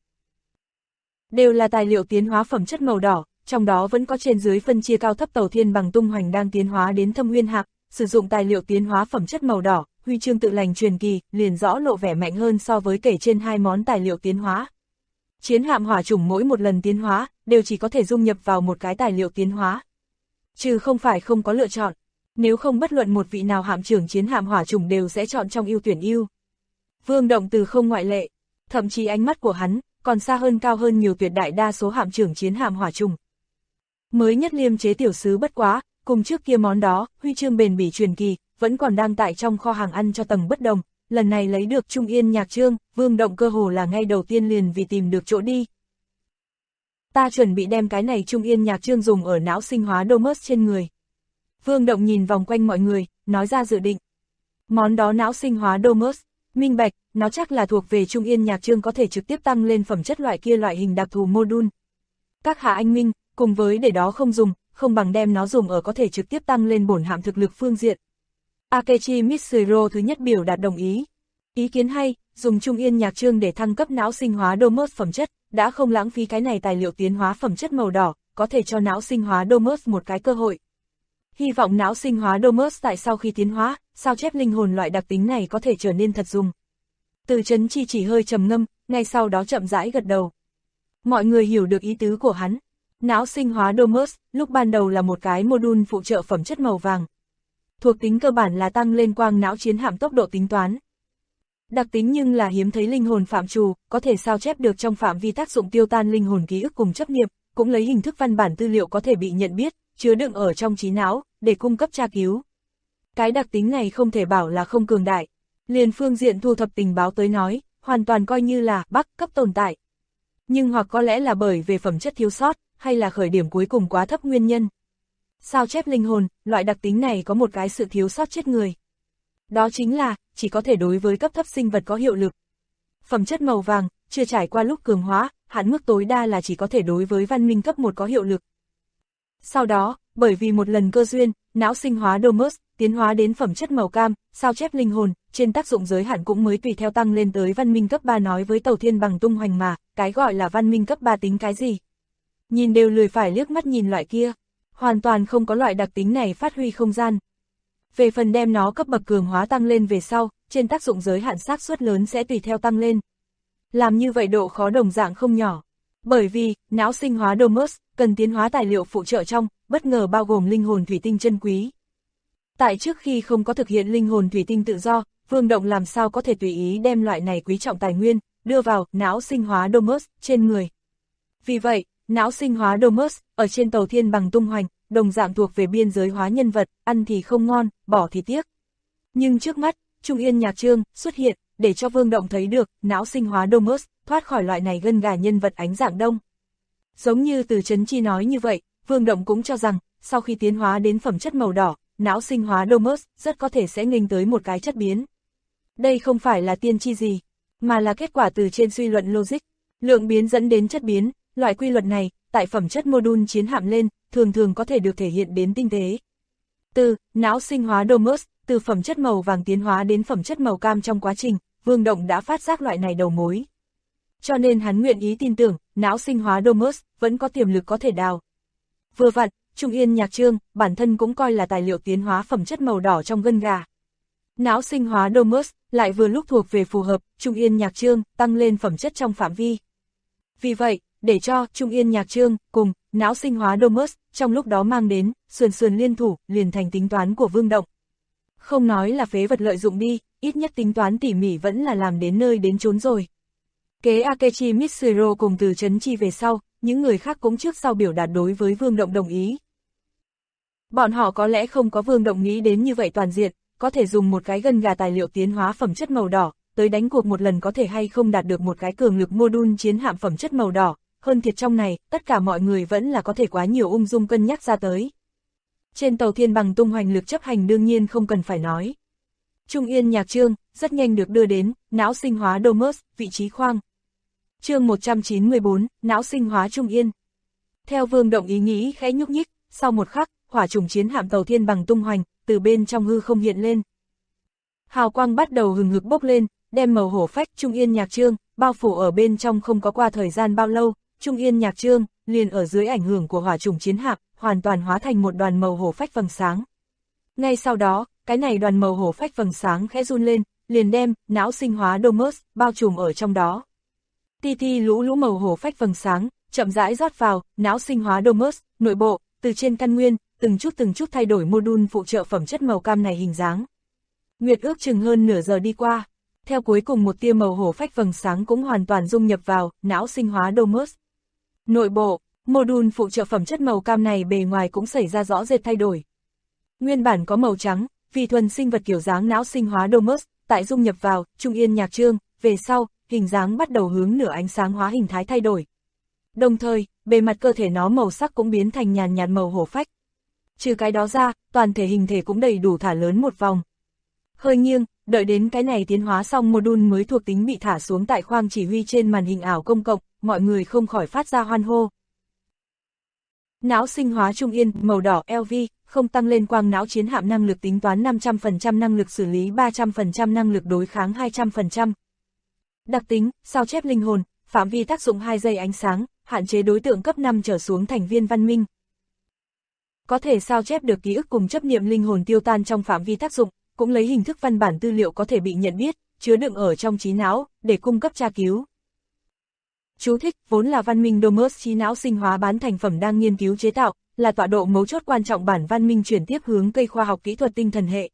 Đều là tài liệu tiến hóa phẩm chất màu đỏ, trong đó vẫn có trên dưới phân chia cao thấp. Tàu Thiên Bằng tung hoành đang tiến hóa đến Thâm Nguyên Hạc, sử dụng tài liệu tiến hóa phẩm chất màu đỏ, huy chương tự lành truyền kỳ, liền rõ lộ vẻ mạnh hơn so với kể trên hai món tài liệu tiến hóa. Chiến hạm hỏa chủng mỗi một lần tiến hóa, đều chỉ có thể dung nhập vào một cái tài liệu tiến hóa. Trừ không phải không có lựa chọn, nếu không bất luận một vị nào hạm trưởng chiến hạm hỏa chủng đều sẽ chọn trong ưu tuyển ưu. Vương Động từ không ngoại lệ, thậm chí ánh mắt của hắn còn xa hơn cao hơn nhiều tuyệt đại đa số hạm trưởng chiến hạm hỏa chủng. Mới nhất Liêm chế tiểu sứ bất quá, cùng trước kia món đó, huy chương bền bỉ truyền kỳ, vẫn còn đang tại trong kho hàng ăn cho tầng bất đồng, lần này lấy được Trung Yên Nhạc Chương, Vương Động cơ hồ là ngay đầu tiên liền vì tìm được chỗ đi. Ta chuẩn bị đem cái này Trung Yên Nhạc Chương dùng ở não sinh hóa Domus trên người. Vương Động nhìn vòng quanh mọi người, nói ra dự định. Món đó não sinh hóa Domus, minh bạch, nó chắc là thuộc về Trung Yên Nhạc Chương có thể trực tiếp tăng lên phẩm chất loại kia loại hình đặc thù module. Các hạ anh minh, cùng với để đó không dùng, không bằng đem nó dùng ở có thể trực tiếp tăng lên bổn hạm thực lực phương diện. Akechi Mitsuro thứ nhất biểu đạt đồng ý. Ý kiến hay, dùng Trung Yên Nhạc Chương để thăng cấp não sinh hóa Domus phẩm chất, đã không lãng phí cái này tài liệu tiến hóa phẩm chất màu đỏ, có thể cho não sinh hóa Domus một cái cơ hội. Hy vọng não sinh hóa Domus tại sau khi tiến hóa, sao chép linh hồn loại đặc tính này có thể trở nên thật dùng. Từ Chấn Chi chỉ hơi trầm ngâm, ngay sau đó chậm rãi gật đầu. Mọi người hiểu được ý tứ của hắn. Não sinh hóa Domus, lúc ban đầu là một cái module phụ trợ phẩm chất màu vàng. Thuộc tính cơ bản là tăng lên quang não chiến hạm tốc độ tính toán. Đặc tính nhưng là hiếm thấy linh hồn phạm trù, có thể sao chép được trong phạm vi tác dụng tiêu tan linh hồn ký ức cùng chấp niệm, cũng lấy hình thức văn bản tư liệu có thể bị nhận biết, chứa đựng ở trong trí não, để cung cấp tra cứu. Cái đặc tính này không thể bảo là không cường đại. Liền phương diện thu thập tình báo tới nói, hoàn toàn coi như là bắc cấp tồn tại. Nhưng hoặc có lẽ là bởi về phẩm chất thiếu sót, hay là khởi điểm cuối cùng quá thấp nguyên nhân. Sao chép linh hồn, loại đặc tính này có một cái sự thiếu sót chết người. Đó chính là, chỉ có thể đối với cấp thấp sinh vật có hiệu lực. Phẩm chất màu vàng, chưa trải qua lúc cường hóa, hạn mức tối đa là chỉ có thể đối với văn minh cấp 1 có hiệu lực. Sau đó, bởi vì một lần cơ duyên, não sinh hóa Domus, tiến hóa đến phẩm chất màu cam, sao chép linh hồn, trên tác dụng giới hạn cũng mới tùy theo tăng lên tới văn minh cấp 3 nói với Tàu Thiên Bằng tung hoành mà, cái gọi là văn minh cấp 3 tính cái gì. Nhìn đều lười phải liếc mắt nhìn loại kia, hoàn toàn không có loại đặc tính này phát huy không gian. Về phần đem nó cấp bậc cường hóa tăng lên về sau, trên tác dụng giới hạn xác suất lớn sẽ tùy theo tăng lên. Làm như vậy độ khó đồng dạng không nhỏ. Bởi vì, não sinh hóa Domus, cần tiến hóa tài liệu phụ trợ trong, bất ngờ bao gồm linh hồn thủy tinh chân quý. Tại trước khi không có thực hiện linh hồn thủy tinh tự do, Vương Động làm sao có thể tùy ý đem loại này quý trọng tài nguyên, đưa vào não sinh hóa Domus trên người. Vì vậy, não sinh hóa Domus, ở trên Tàu Thiên Bằng tung hoành, đồng dạng thuộc về biên giới hóa nhân vật, ăn thì không ngon, bỏ thì tiếc. Nhưng trước mắt, Trung Yên Nhạc Chương xuất hiện, để cho Vương Động thấy được, não sinh hóa Domus, thoát khỏi loại này gân gà nhân vật ánh dạng đông. Giống như Từ Chấn Chi nói như vậy, Vương Động cũng cho rằng, sau khi tiến hóa đến phẩm chất màu đỏ, não sinh hóa Domus rất có thể sẽ nghênh tới một cái chất biến. Đây không phải là tiên tri gì, mà là kết quả từ trên suy luận logic. Lượng biến dẫn đến chất biến, loại quy luật này, tại phẩm chất module chiến hạm lên, thường thường có thể được thể hiện đến tinh tế. Từ não sinh hóa Domus, từ phẩm chất màu vàng tiến hóa đến phẩm chất màu cam trong quá trình, Vương Động đã phát giác loại này đầu mối. Cho nên hắn nguyện ý tin tưởng, não sinh hóa Domus vẫn có tiềm lực có thể đào. Vừa vặn, Trung Yên Nhạc Chương, bản thân cũng coi là tài liệu tiến hóa phẩm chất màu đỏ trong gân gà. Não sinh hóa Domus lại vừa lúc thuộc về phù hợp, Trung Yên Nhạc Chương tăng lên phẩm chất trong phạm vi. Vì vậy, để cho Trung Yên Nhạc Chương cùng não sinh hóa Domus trong lúc đó mang đến sườn liên thủ liền thành tính toán của Vương Động. Không nói là phế vật lợi dụng đi, ít nhất tính toán tỉ mỉ vẫn là làm đến nơi đến chốn rồi. Kế Akechi Mitsuro cùng Từ Chấn Chi về sau, những người khác cũng trước sau biểu đạt đối với Vương Động đồng ý. Bọn họ có lẽ không có Vương Động nghĩ đến như vậy toàn diện, có thể dùng một cái gân gà tài liệu tiến hóa phẩm chất màu đỏ, tới đánh cuộc một lần có thể hay không đạt được một cái cường lực module chiến hạm phẩm chất màu đỏ, hơn thiệt trong này, tất cả mọi người vẫn là có thể quá nhiều ung dung cân nhắc ra tới. Trên Tàu Thiên Bằng tung hoành lực chấp hành đương nhiên không cần phải nói. Trung Yên Nhạc Chương, rất nhanh được đưa đến, não sinh hóa Domus, vị trí khoang. Chương 194, não sinh hóa Trung Yên. Theo Vương Động ý nghĩ khẽ nhúc nhích, sau một khắc, hỏa trùng chiến hạm Tàu Thiên Bằng tung hoành, từ bên trong hư không hiện lên. Hào quang bắt đầu hừng hực bốc lên, đem màu hổ phách Trung Yên Nhạc Chương, bao phủ ở bên trong không có qua thời gian bao lâu, Trung Yên Nhạc Chương, liền ở dưới ảnh hưởng của hỏa trùng chiến hạm, hoàn toàn hóa thành một đoàn màu hổ phách vầng sáng. Ngay sau đó, cái này đoàn màu hổ phách vầng sáng khẽ run lên, liền đem não sinh hóa Domus bao trùm ở trong đó. Ti ti lũ lũ màu hổ phách vầng sáng, chậm rãi rót vào não sinh hóa Domus nội bộ, từ trên căn nguyên, từng chút thay đổi module phụ trợ phẩm chất màu cam này hình dáng. Nguyệt ước chừng hơn nửa giờ đi qua, theo cuối cùng một tia màu hổ phách vầng sáng cũng hoàn toàn dung nhập vào não sinh hóa Domus nội bộ. Module phụ trợ phẩm chất màu cam này bề ngoài cũng xảy ra rõ rệt thay đổi. Nguyên bản có màu trắng, vì thuần sinh vật kiểu dáng não sinh hóa Domus, tại dung nhập vào Trung Yên Nhạc Chương, về sau, hình dáng bắt đầu hướng nửa ánh sáng hóa hình thái thay đổi. Đồng thời, bề mặt cơ thể nó màu sắc cũng biến thành nhàn nhạt màu hổ phách. Trừ cái đó ra, toàn thể hình thể cũng đầy đủ thả lớn một vòng. Hơi nghiêng, đợi đến cái này tiến hóa xong module mới thuộc tính bị thả xuống tại khoang chỉ huy trên màn hình ảo công cộng, mọi người không khỏi phát ra hoan hô. Não sinh hóa Trung Yên, màu đỏ LV, không tăng lên quang não chiến hạm năng lực tính toán 500%, năng lực xử lý 300%, năng lực đối kháng 200%. Đặc tính, sao chép linh hồn, phạm vi tác dụng 2 giây ánh sáng, hạn chế đối tượng cấp 5 trở xuống thành viên văn minh. Có thể sao chép được ký ức cùng chấp niệm linh hồn tiêu tan trong phạm vi tác dụng, cũng lấy hình thức văn bản tư liệu có thể bị nhận biết, chứa đựng ở trong trí não, để cung cấp tra cứu. Chú thích, vốn là văn minh Domus trí não sinh hóa bán thành phẩm đang nghiên cứu chế tạo, là tọa độ mấu chốt quan trọng bản văn minh chuyển tiếp hướng cây khoa học kỹ thuật tinh thần hệ.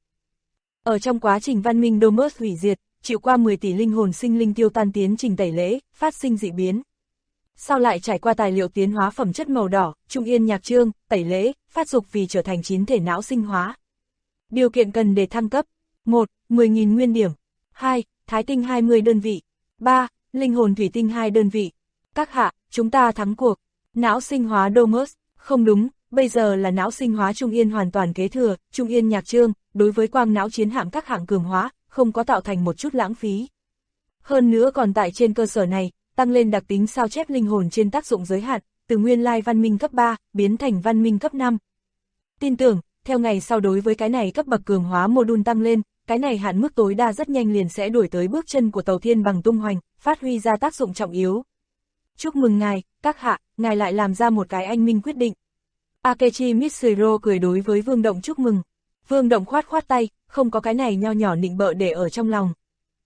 Ở trong quá trình văn minh Domus hủy diệt, chịu qua 10 tỷ linh hồn sinh linh tiêu tan tiến trình tẩy lễ, phát sinh dị biến. Sau lại trải qua tài liệu tiến hóa phẩm chất màu đỏ, Trung Yên Nhạc Chương, tẩy lễ, phát dục vì trở thành 9 thể não sinh hóa. Điều kiện cần để thăng cấp: 1. 10.000 nguyên điểm. 2. Thái tinh 20 đơn vị. 3. Linh hồn thủy tinh 2 đơn vị. Các hạ, chúng ta thắng cuộc. Não sinh hóa Domus, không đúng, bây giờ là não sinh hóa Trung Yên hoàn toàn kế thừa, Trung Yên Nhạc Chương, đối với quang não chiến hạm các hạng cường hóa, không có tạo thành một chút lãng phí. Hơn nữa còn tại trên cơ sở này, tăng lên đặc tính sao chép linh hồn trên tác dụng giới hạn, từ nguyên lai văn minh cấp 3, biến thành văn minh cấp 5. Tin tưởng, theo ngày sau đối với cái này cấp bậc cường hóa module tăng lên, cái này hạn mức tối đa rất nhanh liền sẽ đuổi tới bước chân của tàu thiên bằng tung hoành, phát huy ra tác dụng trọng yếu. Chúc mừng ngài, các hạ, ngài lại làm ra một cái anh minh quyết định. Akechi Mitsuro cười đối với Vương Động chúc mừng. Vương Động khoát khoát tay, không có cái này nho nhỏ nịnh bợ để ở trong lòng.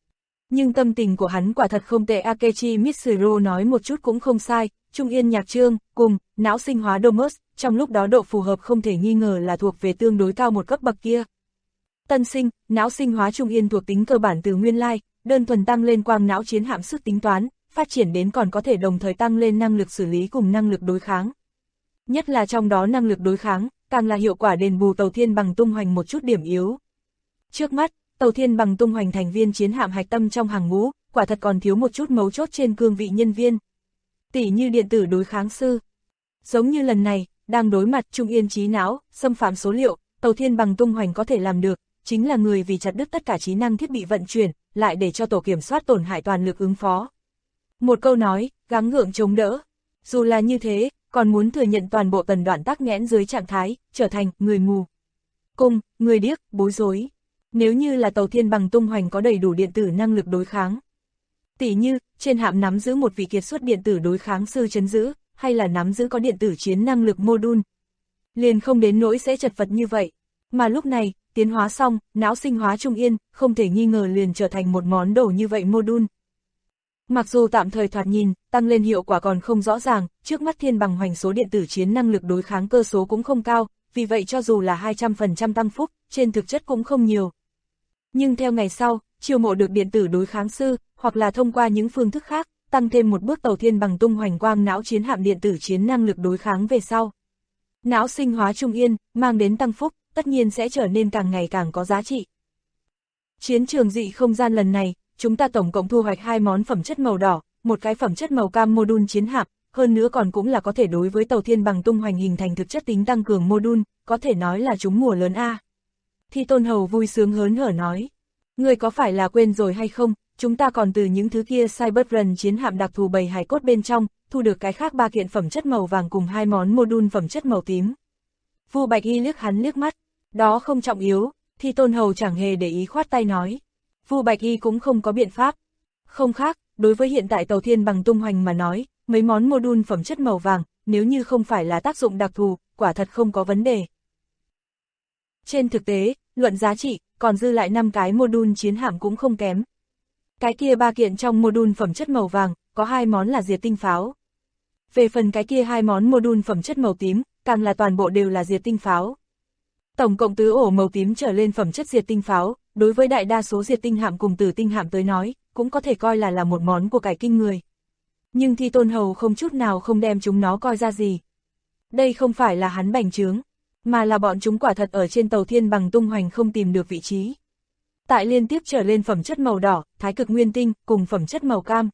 Nhưng tâm tình của hắn quả thật không tệ, Akechi Mitsuro nói một chút cũng không sai, Trung Yên Nhạc Chương, cùng, não sinh hóa Domus, trong lúc đó độ phù hợp không thể nghi ngờ là thuộc về tương đối cao một cấp bậc kia. Tân sinh, não sinh hóa Trung Yên thuộc tính cơ bản từ nguyên lai, đơn thuần tăng lên quang não chiến hạm sức tính toán, phát triển đến còn có thể đồng thời tăng lên năng lực xử lý cùng năng lực đối kháng. Nhất là trong đó năng lực đối kháng, càng là hiệu quả đền bù tàu thiên bằng tung hoành một chút điểm yếu. Trước mắt, tàu thiên bằng tung hoành thành viên chiến hạm hạch tâm trong hàng ngũ, quả thật còn thiếu một chút mấu chốt trên cương vị nhân viên. Tỷ như điện tử đối kháng sư. Giống như lần này, đang đối mặt Trung Yên trí não, xâm phạm số liệu, tàu thiên bằng tung hoành có thể làm được, chính là người vì chặt đứt tất cả trí năng thiết bị vận chuyển, lại để cho tổ kiểm soát tổn hại toàn lực ứng phó. Một câu nói, gắng gượng chống đỡ. Dù là như thế, còn muốn thừa nhận toàn bộ tần đoạn tắc nghẽn dưới trạng thái, trở thành người mù. Cùng, người điếc, bối rối. Nếu như là tàu thiên bằng tung hoành có đầy đủ điện tử năng lực đối kháng. Tỷ như, trên hạm nắm giữ một vị kiệt xuất điện tử đối kháng sư trấn giữ, hay là nắm giữ có điện tử chiến năng lực module. Liền không đến nỗi sẽ chật vật như vậy. Mà lúc này, tiến hóa xong, não sinh hóa Trung Yên, không thể nghi ngờ liền trở thành một món đồ như vậy module. Mặc dù tạm thời thoạt nhìn, tăng lên hiệu quả còn không rõ ràng, trước mắt thiên bằng hoành số điện tử chiến năng lực đối kháng cơ số cũng không cao, vì vậy cho dù là 200% tăng phúc, trên thực chất cũng không nhiều. Nhưng theo ngày sau, chiêu mộ được điện tử đối kháng sư, hoặc là thông qua những phương thức khác, tăng thêm một bước tàu thiên bằng tung hoành quang não chiến hạm điện tử chiến năng lực đối kháng về sau. Não sinh hóa Trung Yên, mang đến tăng phúc, tất nhiên sẽ trở nên càng ngày càng có giá trị. Chiến trường dị không gian lần này, chúng ta tổng cộng thu hoạch 2 món phẩm chất màu đỏ, một cái phẩm chất màu cam module chiến hạm, hơn nữa còn cũng là có thể đối với tàu thiên bằng tung hoành hình thành thực chất tính tăng cường module, có thể nói là trúng mùa lớn a. Thi Tôn Hầu vui sướng hớn hở nói, người có phải là quên rồi hay không, chúng ta còn từ những thứ kia Cyberrun chiến hạm đặc thù bầy hài cốt bên trong, thu được cái khác 3 kiện phẩm chất màu vàng cùng 2 món module phẩm chất màu tím. Vu Bạch Y liếc hắn liếc mắt, đó không trọng yếu, Thi Tôn Hầu chẳng hề để ý khoát tay nói. Vu Bạch Y cũng không có biện pháp. Không khác, đối với hiện tại tàu thiên bằng tung hoành mà nói, mấy món module phẩm chất màu vàng, nếu như không phải là tác dụng đặc thù, quả thật không có vấn đề. Trên thực tế, luận giá trị, còn dư lại 5 cái module chiến hạm cũng không kém. Cái kia 3 kiện trong module phẩm chất màu vàng, có 2 món là diệt tinh pháo. Về phần cái kia 2 món module phẩm chất màu tím, càng là toàn bộ đều là diệt tinh pháo. Tổng cộng tứ ổ màu tím trở lên phẩm chất diệt tinh pháo, đối với đại đa số diệt tinh hạm cùng tử tinh hạm tới nói, cũng có thể coi là một món của cải kinh người. Nhưng Thi Tôn Hầu không chút nào không đem chúng nó coi ra gì. Đây không phải là hắn bành trướng, mà là bọn chúng quả thật ở trên tàu thiên bằng tung hoành không tìm được vị trí. Tại liên tiếp trở lên phẩm chất màu đỏ, thái cực nguyên tinh, cùng phẩm chất màu cam.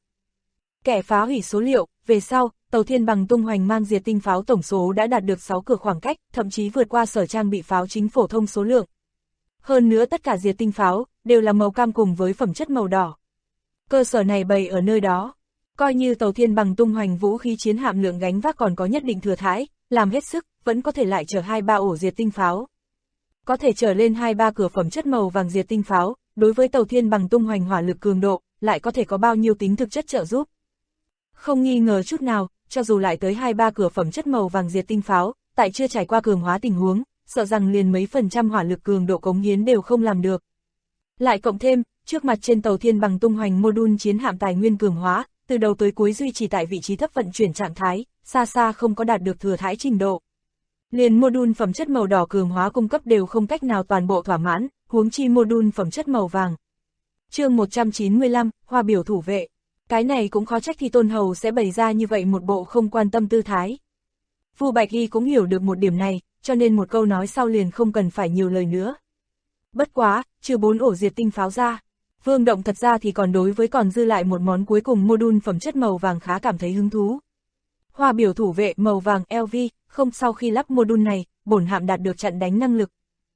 Kẻ phá hủy số liệu, về sau, tàu thiên bằng tung hoành mang diệt tinh pháo tổng số đã đạt được 6 cửa khoảng cách, thậm chí vượt qua sở trang bị pháo chính phổ thông số lượng. Hơn nữa tất cả diệt tinh pháo, đều là màu cam cùng với phẩm chất màu đỏ. Cơ sở này bày ở nơi đó. Coi như tàu thiên bằng tung hoành vũ khí chiến hạm lượng gánh vác còn có nhất định thừa thãi, làm hết sức, vẫn có thể lại chở 2-3 ổ diệt tinh pháo. Có thể trở lên 2-3 cửa phẩm chất màu vàng diệt tinh pháo, đối với tàu thiên bằng tung hoành hỏa lực cường độ, lại có thể có bao nhiêu tính thực chất trợ giúp. Không nghi ngờ chút nào, cho dù lại tới 2-3 cửa phẩm chất màu vàng diệt tinh pháo, tại chưa trải qua cường hóa tình huống, sợ rằng liền mấy % hỏa lực cường độ cống hiến đều không làm được. Lại cộng thêm, trước mặt trên tàu thiên bằng tung hoành module chiến hạm tài nguyên cường hóa, từ đầu tới cuối duy trì tại vị trí thấp vận chuyển trạng thái, xa xa không có đạt được thừa thãi trình độ. Liền module phẩm chất màu đỏ cường hóa cung cấp đều không cách nào toàn bộ thỏa mãn, huống chi module phẩm chất màu vàng. Chương 195, Hoa biểu thủ vệ. Cái này cũng khó trách thì Tôn Hầu sẽ bày ra như vậy một bộ không quan tâm tư thái. Vu Bạch Hy cũng hiểu được một điểm này, cho nên một câu nói sau liền không cần phải nhiều lời nữa. Bất quá, trừ 4 ổ diệt tinh pháo ra, Vương Động thật ra thì còn đối với còn dư lại một món cuối cùng module phẩm chất màu vàng khá cảm thấy hứng thú. Hoa biểu thủ vệ màu vàng LV, không sau khi lắp module này, bổn hạm đạt được chặn đánh năng lực.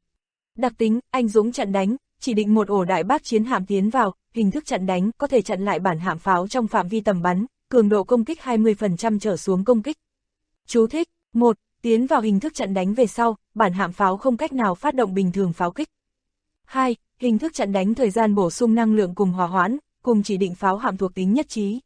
Đặc tính, anh dũng chặn đánh, chỉ định một ổ đại bác chiến hạm tiến vào, hình thức chặn đánh có thể chặn lại bản hạm pháo trong phạm vi tầm bắn, cường độ công kích 20% trở xuống công kích. Chú thích, 1. Tiến vào hình thức chặn đánh về sau, bản hạm pháo không cách nào phát động bình thường pháo kích. 2. Hình thức chặn đánh thời gian bổ sung năng lượng cùng hòa hoãn, cùng chỉ định pháo hạm thuộc tính nhất trí.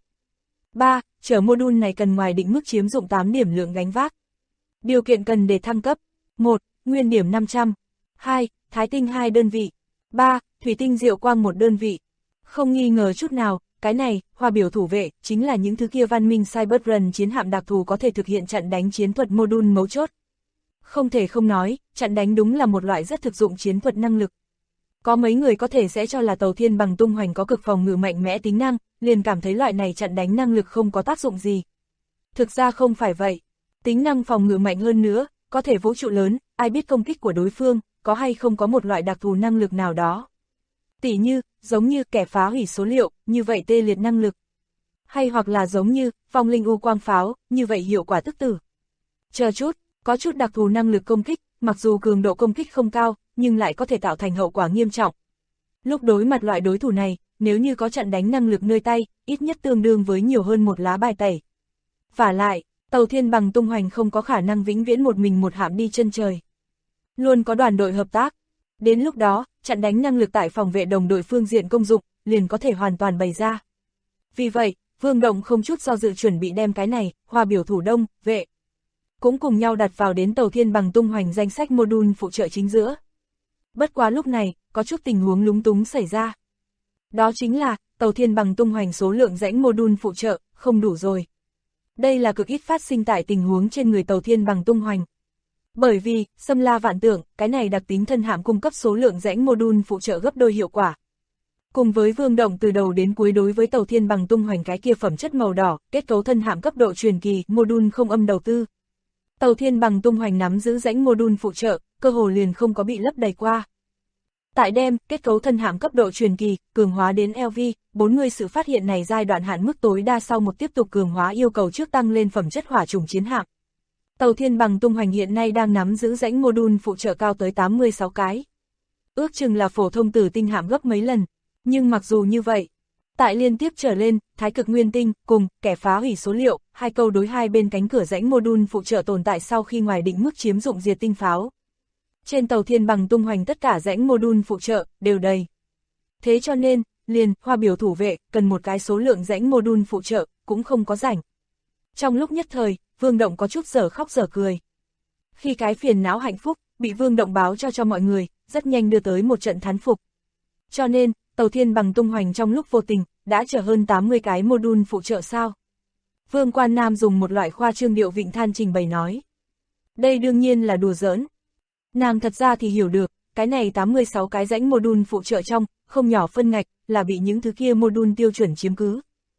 3. Chở module này cần ngoài định mức chiếm dụng 8 điểm lượng gánh vác. Điều kiện cần để thăng cấp. 1. Nguyên điểm 500. 2. Thái tinh 2 đơn vị. 3. Thủy tinh diệu quang 1 đơn vị. Không nghi ngờ chút nào, cái này, hoa biểu thủ vệ, chính là những thứ kia văn minh Cyberrun chiến hạm đặc thù có thể thực hiện chặn đánh chiến thuật module mấu chốt. Không thể không nói, chặn đánh đúng là một loại rất thực dụng chiến thuật năng lực. Có mấy người có thể sẽ cho là tàu thiên bằng tung hoành có cực phòng ngự mạnh mẽ tính năng, liền cảm thấy loại này chặn đánh năng lực không có tác dụng gì. Thực ra không phải vậy. Tính năng phòng ngự mạnh hơn nữa, có thể vũ trụ lớn, ai biết công kích của đối phương, có hay không có một loại đặc thù năng lực nào đó. Tỉ như, giống như kẻ phá hủy số liệu, như vậy tê liệt năng lực. Hay hoặc là giống như, phong linh u quang pháo, như vậy hiệu quả tức tử. Chờ chút, có chút đặc thù năng lực công kích, mặc dù cường độ công kích không cao, nhưng lại có thể tạo thành hậu quả nghiêm trọng. Lúc đối mặt loại đối thủ này, nếu như có chặn đánh năng lực nơi tay, ít nhất tương đương với nhiều hơn một lá bài tẩy. Vả lại, tàu thiên bằng tung hoành không có khả năng vĩnh viễn một mình một hạm đi chân trời. Luôn có đoàn đội hợp tác. Đến lúc đó, chặn đánh năng lực tại phòng vệ đồng đội phương diện công dụng, liền có thể hoàn toàn bày ra. Vì vậy, Vương Động không chút do dự chuẩn bị đem cái này, hoa biểu thủ đông, vệ. Cũng cùng nhau đặt vào đến tàu thiên bằng tung hoành danh sách module phụ trợ chính giữa. Bất quá lúc này, có chút tình huống lúng túng xảy ra. Đó chính là, tàu thiên bằng tung hoành số lượng rãnh module phụ trợ, không đủ rồi. Đây là cực ít phát sinh tại tình huống trên người tàu thiên bằng tung hoành. Bởi vì, xâm la vạn tượng, cái này đặc tính thân hạm cung cấp số lượng rãnh module phụ trợ gấp đôi hiệu quả. Cùng với Vương Động từ đầu đến cuối đối với tàu thiên bằng tung hoành cái kia phẩm chất màu đỏ, kết cấu thân hạm cấp độ truyền kỳ, module không âm đầu tư. Tàu thiên bằng tung hoành nắm giữ rãnh module phụ trợ, cơ hồ liền không có bị lấp đầy qua. Tại đem, kết cấu thân hạm cấp độ truyền kỳ, cường hóa đến LV, 4 người sự phát hiện này giai đoạn hạn mức tối đa sau một tiếp tục cường hóa yêu cầu trước tăng lên phẩm chất hỏa trùng chiến hạm. Tàu thiên bằng tung hoành hiện nay đang nắm giữ rãnh module phụ trợ cao tới 86 cái. Ước chừng là phổ thông tử tinh hạm gấp mấy lần, nhưng mặc dù như vậy, tại liên tiếp trở lên, thái cực nguyên tinh, cùng, kẻ phá hủy số liệu, hai câu đối hai bên cánh cửa rãnh module phụ trợ tồn tại sau khi ngoài định mức chiếm dụng diệt tinh pháo. Trên tàu thiên bằng tung hoành tất cả rãnh module phụ trợ, đều đầy. Thế cho nên, liền, hoa biểu thủ vệ, cần một cái số lượng rãnh module phụ trợ, cũng không có rảnh. Trong lúc nhất thời, Vương Động có chút dở khóc dở cười. Khi cái phiền não hạnh phúc, bị Vương Động báo cho mọi người, rất nhanh đưa tới một trận thán phục. Cho nên, tàu thiên bằng tung hoành trong lúc vô tình, đã chở hơn 80 cái module phụ trợ sao. Vương Quan Nam dùng một loại khoa trương điệu vịnh than trình bày nói. Đây đương nhiên là đùa giỡn. Nàng thật ra thì hiểu được, cái này 86 cái rãnh module phụ trợ trong, không nhỏ phân ngạch, là bị những thứ kia module tiêu chuẩn chiếm cứ.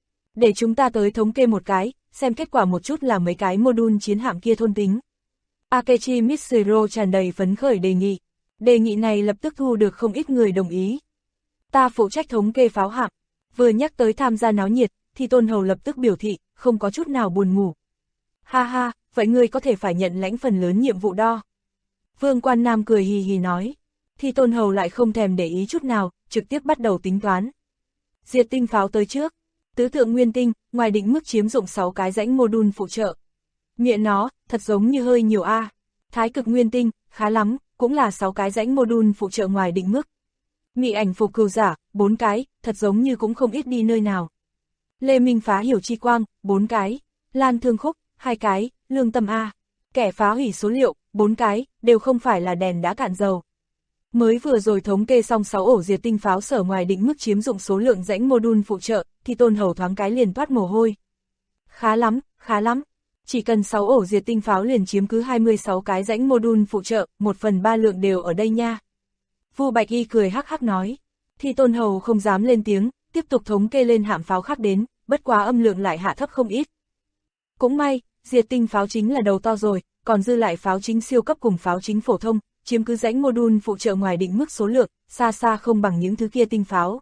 Để chúng ta tới thống kê một cái, xem kết quả một chút là mấy cái module chiến hạm kia thôn tính. Akechi Mitsuro tràn đầy phấn khởi đề nghị. Đề nghị này lập tức thu được không ít người đồng ý. Ta phụ trách thống kê pháo hạm. Vừa nhắc tới tham gia náo nhiệt, thì Tôn Hầu lập tức biểu thị, không có chút nào buồn ngủ. Ha ha, vậy ngươi có thể phải nhận lãnh phần lớn nhiệm vụ đo. Vương Quan Nam cười hì hì nói. Thì Tôn Hầu lại không thèm để ý chút nào, trực tiếp bắt đầu tính toán. Diệt tinh pháo tới trước. Tứ thượng nguyên tinh, ngoài định mức chiếm dụng 6 cái rãnh mô-đun phụ trợ. Mẹ nó, thật giống như hơi nhiều a. Thái cực nguyên tinh, khá lắm, cũng là 6 cái rãnh mô-đun phụ trợ ngoài định mức. Mị ảnh phục cừu giả, 4 cái, thật giống như cũng không ít đi nơi nào. Lê Minh phá hiểu chi quang, 4 cái. Lan thương khúc, 2 cái, lương tâm A. Kẻ phá hủy số liệu, 4 cái, đều không phải là đèn đã cạn dầu. Mới vừa rồi thống kê xong 6 ổ diệt tinh pháo sở ngoài định mức chiếm dụng số lượng rãnh mô-đun phụ trợ, thì Tôn Hầu thoáng cái liền toát mồ hôi. Khá lắm, khá lắm. Chỉ cần 6 ổ diệt tinh pháo liền chiếm cứ 26 cái rãnh mô-đun phụ trợ, 1/3 lượng đều ở đây nha. Vu Bạch Y cười hắc hắc nói. Thì Tôn Hầu không dám lên tiếng, tiếp tục thống kê lên hạm pháo khác đến, bất quá âm lượng lại hạ thấp không ít. Cũng may, diệt tinh pháo chính là đầu to rồi, còn dư lại pháo chính siêu cấp cùng pháo chính phổ thông, chiếm cứ rãnh mô-đun phụ trợ ngoài định mức số lượng, xa xa không bằng những thứ kia tinh pháo.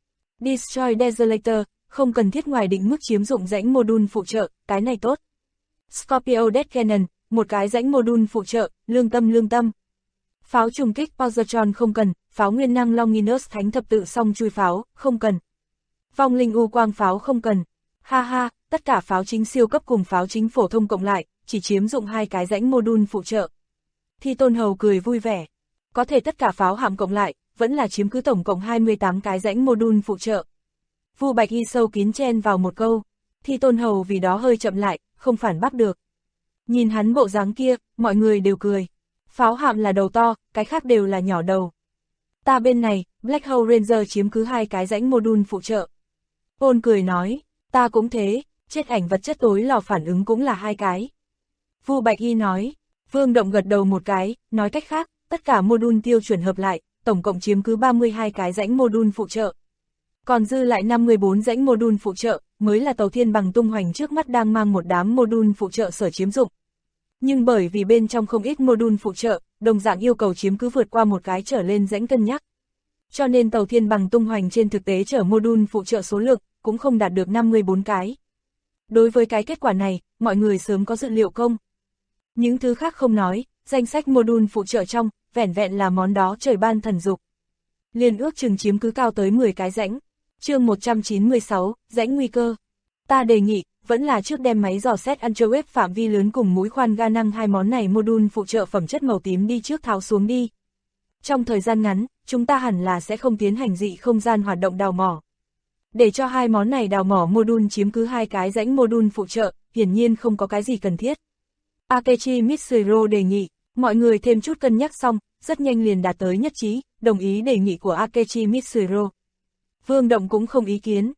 Destroy Desolator, không cần thiết ngoài định mức chiếm dụng rãnh mô-đun phụ trợ, cái này tốt. Scorpio Death Cannon, một cái rãnh mô-đun phụ trợ, lương tâm. Pháo trùng kích Positron không cần, pháo nguyên năng Longinus Thánh thập tự song chui pháo, không cần. Vong linh u quang pháo không cần. Ha ha, tất cả pháo chính siêu cấp cùng pháo chính phổ thông cộng lại, chỉ chiếm dụng 2 cái rãnh mô-đun phụ trợ. Thì Tôn Hầu cười vui vẻ. Có thể tất cả pháo hạm cộng lại, vẫn là chiếm cứ tổng cộng 28 cái rãnh mô-đun phụ trợ. Vu Bạch Y sâu kín chen vào một câu. Thì Tôn Hầu vì đó hơi chậm lại, không phản bác được. Nhìn hắn bộ dáng kia, mọi người đều cười. Pháo hạm là đầu to, cái khác đều là nhỏ đầu. Ta bên này, Black Hole Ranger chiếm cứ 2 cái rãnh mô-đun phụ trợ. Ôn cười nói, ta cũng thế, chết ảnh vật chất tối lò phản ứng cũng là 2 cái. Vu Bạch Y nói, Vương Động gật đầu một cái, nói cách khác, tất cả mô-đun tiêu chuẩn hợp lại, tổng cộng chiếm cứ 32 cái rãnh mô-đun phụ trợ. Còn dư lại 54 rãnh mô-đun phụ trợ, mới là tàu thiên bằng tung hoành trước mắt đang mang một đám mô-đun phụ trợ sở chiếm dụng. Nhưng bởi vì bên trong không ít mô-đun phụ trợ, đồng dạng yêu cầu chiếm cứ vượt qua một cái trở lên rãnh cân nhắc. Cho nên tàu thiên bằng tung hoành trên thực tế chở mô-đun phụ trợ số lượng, cũng không đạt được 54 cái. Đối với cái kết quả này, mọi người sớm có dự liệu công. Những thứ khác không nói, danh sách mô-đun phụ trợ trong, vẻn vẹn là món đó trời ban thần dục. Liền ước chừng chiếm cứ cao tới 10 cái rãnh. Chương 196, rãnh nguy cơ. Ta đề nghị, vẫn là trước đem máy dò xét ultrawave phạm vi lớn cùng mũi khoan ga năng 2 món này mô-đun phụ trợ phẩm chất màu tím đi trước tháo xuống đi. Trong thời gian ngắn, chúng ta hẳn là sẽ không tiến hành dị không gian hoạt động đào mỏ. Để cho 2 món này đào mỏ mô-đun chiếm cứ 2 cái rãnh mô-đun phụ trợ, hiển nhiên không có cái gì cần thiết. Akechi Mitsuro đề nghị, mọi người thêm chút cân nhắc xong, rất nhanh liền đạt tới nhất trí, đồng ý đề nghị của Akechi Mitsuro. Vương Động cũng không ý kiến.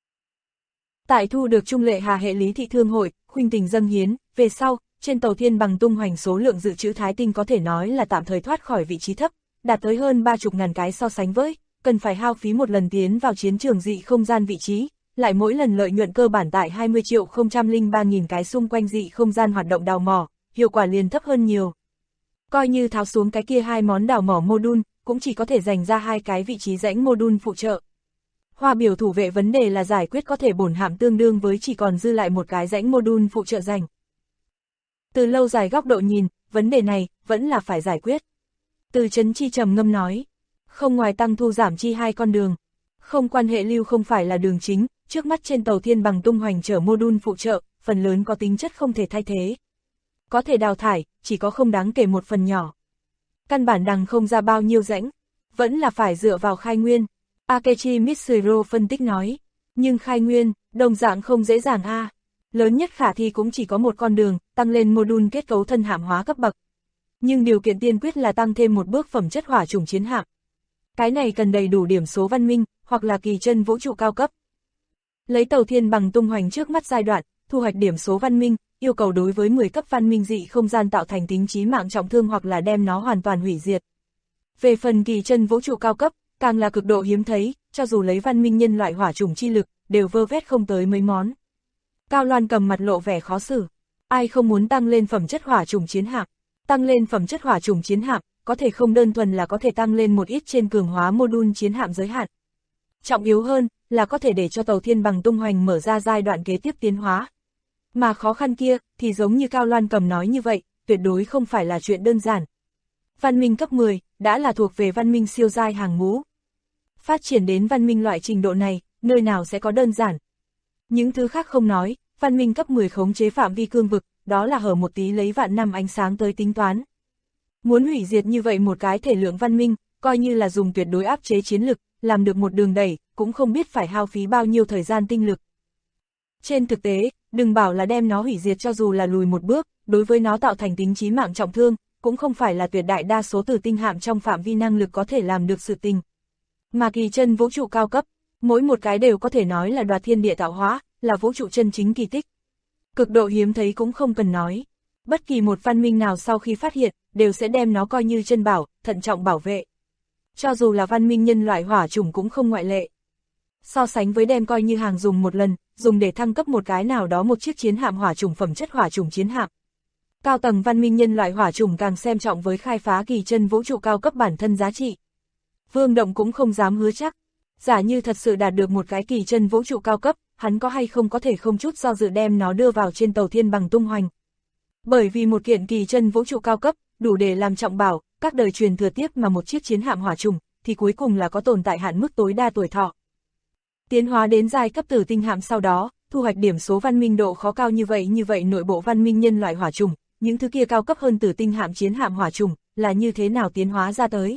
Tại thu được Trung Lệ Hà hệ lý thị thương hội, khuynh tình dâng hiến, về sau, trên tàu thiên bằng tung hoành số lượng dự trữ thái tinh có thể nói là tạm thời thoát khỏi vị trí thấp, đạt tới hơn 30.000 cái so sánh với, cần phải hao phí một lần tiến vào chiến trường dị không gian vị trí, lại mỗi lần lợi nhuận cơ bản tại 20.003.000 cái xung quanh dị không gian hoạt động đào mỏ, hiệu quả liền thấp hơn nhiều. Coi như tháo xuống cái kia 2 món đào mỏ mô-đun, cũng chỉ có thể dành ra 2 cái vị trí rãnh mô-đun phụ trợ. Hoa biểu thủ vệ vấn đề là giải quyết có thể bổn hạm tương đương với chỉ còn dư lại một cái rãnh mô-đun phụ trợ dành. Từ lâu dài góc độ nhìn, vấn đề này vẫn là phải giải quyết. Từ Chấn Chi trầm ngâm nói, không ngoài tăng thu giảm chi 2 con đường, không quan hệ lưu không phải là đường chính, trước mắt trên tàu thiên bằng tung hoành chở mô-đun phụ trợ, phần lớn có tính chất không thể thay thế. Có thể đào thải, chỉ có không đáng kể một phần nhỏ. Căn bản đằng không ra bao nhiêu rãnh, vẫn là phải dựa vào khai nguyên. Akechi Mitsuro phân tích nói, nhưng khai nguyên, đồng dạng không dễ dàng a. Lớn nhất khả thi cũng chỉ có một con đường, tăng lên mô-đun kết cấu thân hạm hóa cấp bậc. Nhưng điều kiện tiên quyết là tăng thêm một bước phẩm chất hỏa chủng chiến hạm. Cái này cần đầy đủ điểm số văn minh, hoặc là kỳ chân vũ trụ cao cấp. Lấy tàu thiên bằng tung hoành trước mắt giai đoạn, thu hoạch điểm số văn minh, yêu cầu đối với 10 cấp văn minh dị không gian tạo thành tính chí mạng trọng thương hoặc là đem nó hoàn toàn hủy diệt. Về phần kỳ chân vũ trụ cao cấp, càng là cực độ hiếm thấy, cho dù lấy văn minh nhân loại hỏa chủng chi lực, đều vơ vét không tới mấy món. Cao Loan cầm mặt lộ vẻ khó xử. Ai không muốn tăng lên phẩm chất hỏa chủng chiến hạm? Tăng lên phẩm chất hỏa chủng chiến hạm, có thể không đơn thuần là có thể tăng lên một ít trên cường hóa mô-đun chiến hạm giới hạn. Trọng yếu hơn, là có thể để cho tàu thiên bằng tung hoành mở ra giai đoạn kế tiếp tiến hóa. Mà khó khăn kia, thì giống như Cao Loan Cầm nói như vậy, tuyệt đối không phải là chuyện đơn giản. Văn minh cấp 10, đã là thuộc về văn minh siêu giai hàng ngũ. Phát triển đến văn minh loại trình độ này, nơi nào sẽ có đơn giản. Những thứ khác không nói, văn minh cấp 10 khống chế phạm vi cương vực, đó là hở một tí lấy vạn năm ánh sáng tới tính toán. Muốn hủy diệt như vậy một cái thể lượng văn minh, coi như là dùng tuyệt đối áp chế chiến lực, làm được một đường đẩy, cũng không biết phải hao phí bao nhiêu thời gian tinh lực. Trên thực tế, đừng bảo là đem nó hủy diệt, cho dù là lùi một bước, đối với nó tạo thành tính chí mạng trọng thương, cũng không phải là tuyệt đại đa số tử tinh hạm trong phạm vi năng lực có thể làm được sự tình. Mà kỳ chân vũ trụ cao cấp, mỗi một cái đều có thể nói là đoạt thiên địa tạo hóa, là vũ trụ chân chính kỳ tích. Cực độ hiếm thấy cũng không cần nói. Bất kỳ một văn minh nào sau khi phát hiện, đều sẽ đem nó coi như chân bảo, thận trọng bảo vệ. Cho dù là văn minh nhân loại hỏa chủng cũng không ngoại lệ. So sánh với đem coi như hàng dùng một lần, dùng để thăng cấp một cái nào đó một chiếc chiến hạm hỏa chủng phẩm chất hỏa chủng chiến hạm. Cao tầng văn minh nhân loại hỏa chủng càng xem trọng với khai phá kỳ chân vũ trụ cao cấp bản thân giá trị. Vương Động cũng không dám hứa chắc. Giả như thật sự đạt được một cái kỳ chân vũ trụ cao cấp, hắn có hay không có thể không chút do dự đem nó đưa vào trên tàu thiên bằng tung hoành. Bởi vì một kiện kỳ chân vũ trụ cao cấp, đủ để làm trọng bảo, các đời truyền thừa tiếp mà một chiếc chiến hạm hỏa trùng, thì cuối cùng là có tồn tại hạn mức tối đa tuổi thọ. Tiến hóa đến giai cấp tử tinh hạm sau đó, thu hoạch điểm số văn minh độ khó cao như vậy nội bộ văn minh nhân loại hỏa trùng, những thứ kia cao cấp hơn tử tinh hạm chiến hạm hỏa trùng, là như thế nào tiến hóa ra tới?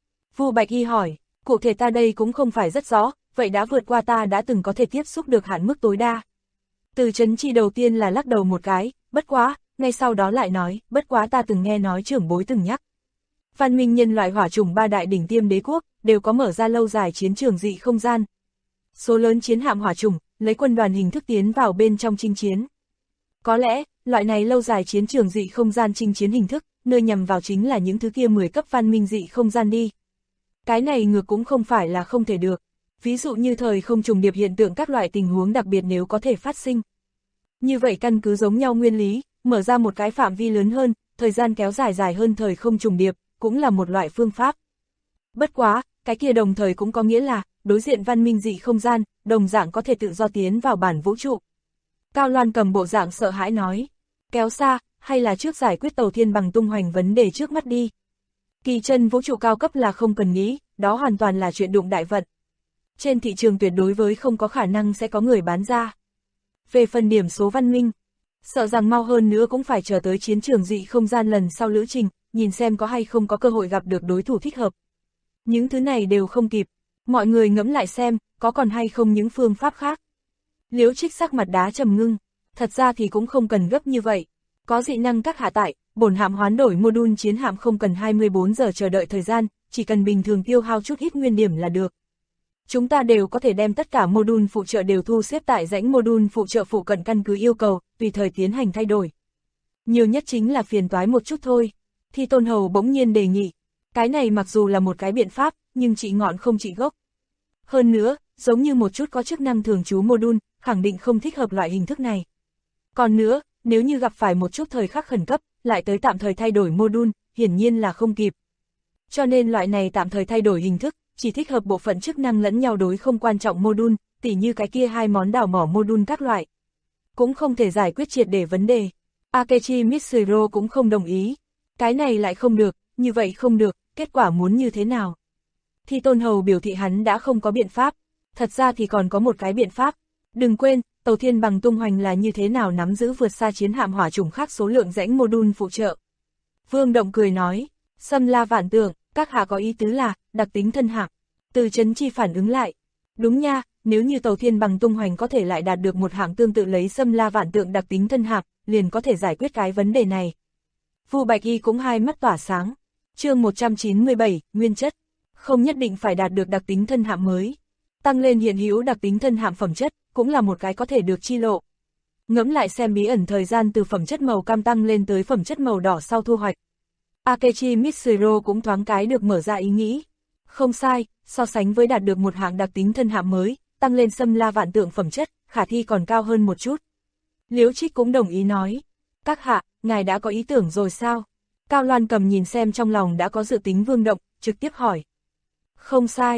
Vu Bạch Y hỏi, cụ thể ta đây cũng không phải rất rõ, vậy đã vượt qua ta đã từng có thể tiếp xúc được hạn mức tối đa. Từ Chấn Chi đầu tiên là lắc đầu một cái, bất quá, ngay sau đó lại nói, bất quá ta từng nghe nói trưởng bối từng nhắc. Văn minh nhân loại hỏa trùng ba đại đỉnh tiêm đế quốc, đều có mở ra lâu dài chiến trường dị không gian. Số lớn chiến hạm hỏa trùng, lấy quân đoàn hình thức tiến vào bên trong chinh chiến. Có lẽ, loại này lâu dài chiến trường dị không gian chinh chiến hình thức, nơi nhằm vào chính là những thứ kia 10 cấp văn minh dị không gian đi. Cái này ngược cũng không phải là không thể được. Ví dụ như thời không trùng điệp hiện tượng các loại tình huống đặc biệt nếu có thể phát sinh. Như vậy căn cứ giống nhau nguyên lý, mở ra một cái phạm vi lớn hơn, thời gian kéo dài hơn thời không trùng điệp, cũng là một loại phương pháp. Bất quá, cái kia đồng thời cũng có nghĩa là, đối diện văn minh dị không gian, đồng dạng có thể tự do tiến vào bản vũ trụ. Cao Loan cầm bộ dạng sợ hãi nói, kéo xa, hay là trước giải quyết tàu thiên bằng tung hoành vấn đề trước mắt đi. Kỳ chân vũ trụ cao cấp là không cần nghĩ, đó hoàn toàn là chuyện đụng đại vận. Trên thị trường tuyệt đối với không có khả năng sẽ có người bán ra. Về phần điểm số văn minh, sợ rằng mau hơn nữa cũng phải chờ tới chiến trường dị không gian lần sau lữ trình, nhìn xem có hay không có cơ hội gặp được đối thủ thích hợp. Những thứ này đều không kịp, mọi người ngẫm lại xem, có còn hay không những phương pháp khác. Liễu Trích sắc mặt đá trầm ngưng, thật ra thì cũng không cần gấp như vậy. Có dị năng các hạ tại, bổn hạm hoán đổi module chiến hạm không cần 24 giờ chờ đợi thời gian, chỉ cần bình thường tiêu hao chút ít nguyên điểm là được. Chúng ta đều có thể đem tất cả module phụ trợ đều thu xếp tại rãnh module phụ trợ phụ cận căn cứ yêu cầu, tùy thời tiến hành thay đổi. Nhiều nhất chính là phiền toái một chút thôi. Thi Tôn Hầu bỗng nhiên đề nghị. Cái này mặc dù là một cái biện pháp, nhưng trị ngọn không trị gốc. Hơn nữa, giống như một chút có chức năng thường trú module, khẳng định không thích hợp loại hình thức này. Còn nữa, nếu như gặp phải một chút thời khắc khẩn cấp, lại tới tạm thời thay đổi module, hiển nhiên là không kịp. Cho nên loại này tạm thời thay đổi hình thức, chỉ thích hợp bộ phận chức năng lẫn nhau đối không quan trọng module, tỉ như cái kia hai món đào mỏ module các loại. Cũng không thể giải quyết triệt để vấn đề. Akechi Mitsuro cũng không đồng ý. Cái này lại không được, như vậy không được, kết quả muốn như thế nào? Thi Tôn Hầu biểu thị hắn đã không có biện pháp. Thật ra thì còn có một cái biện pháp. Đừng quên, tàu thiên bằng tung hoành là như thế nào nắm giữ vượt xa chiến hạm hỏa chủng khác số lượng rãnh module phụ trợ. Vương Động cười nói, Xâm La Vạn Tượng, các hạ có ý tứ là, đặc tính thân hạm. Từ Chấn Chi phản ứng lại. Đúng nha, nếu như tàu thiên bằng tung hoành có thể lại đạt được một hạng tương tự lấy Xâm La Vạn Tượng đặc tính thân hạm, liền có thể giải quyết cái vấn đề này. Vu Bạch Y cũng hai mắt tỏa sáng. Chương 197, Nguyên chất. Không nhất định phải đạt được đặc tính thân hạm mới. Tăng lên hiện hữu đặc tính thân hạm phẩm chất, cũng là một cái có thể được chi lộ. Ngẫm lại xem bí ẩn thời gian từ phẩm chất màu cam tăng lên tới phẩm chất màu đỏ sau thu hoạch. Akechi Mitsuro cũng thoáng cái được mở ra ý nghĩ. Không sai, so sánh với đạt được một hạng đặc tính thân hạm mới, tăng lên Xâm La Vạn Tượng phẩm chất, khả thi còn cao hơn một chút. Liễu Trích cũng đồng ý nói. Các hạ, ngài đã có ý tưởng rồi sao? Cao Loan cầm nhìn xem trong lòng đã có dự tính Vương Động, trực tiếp hỏi. Không sai,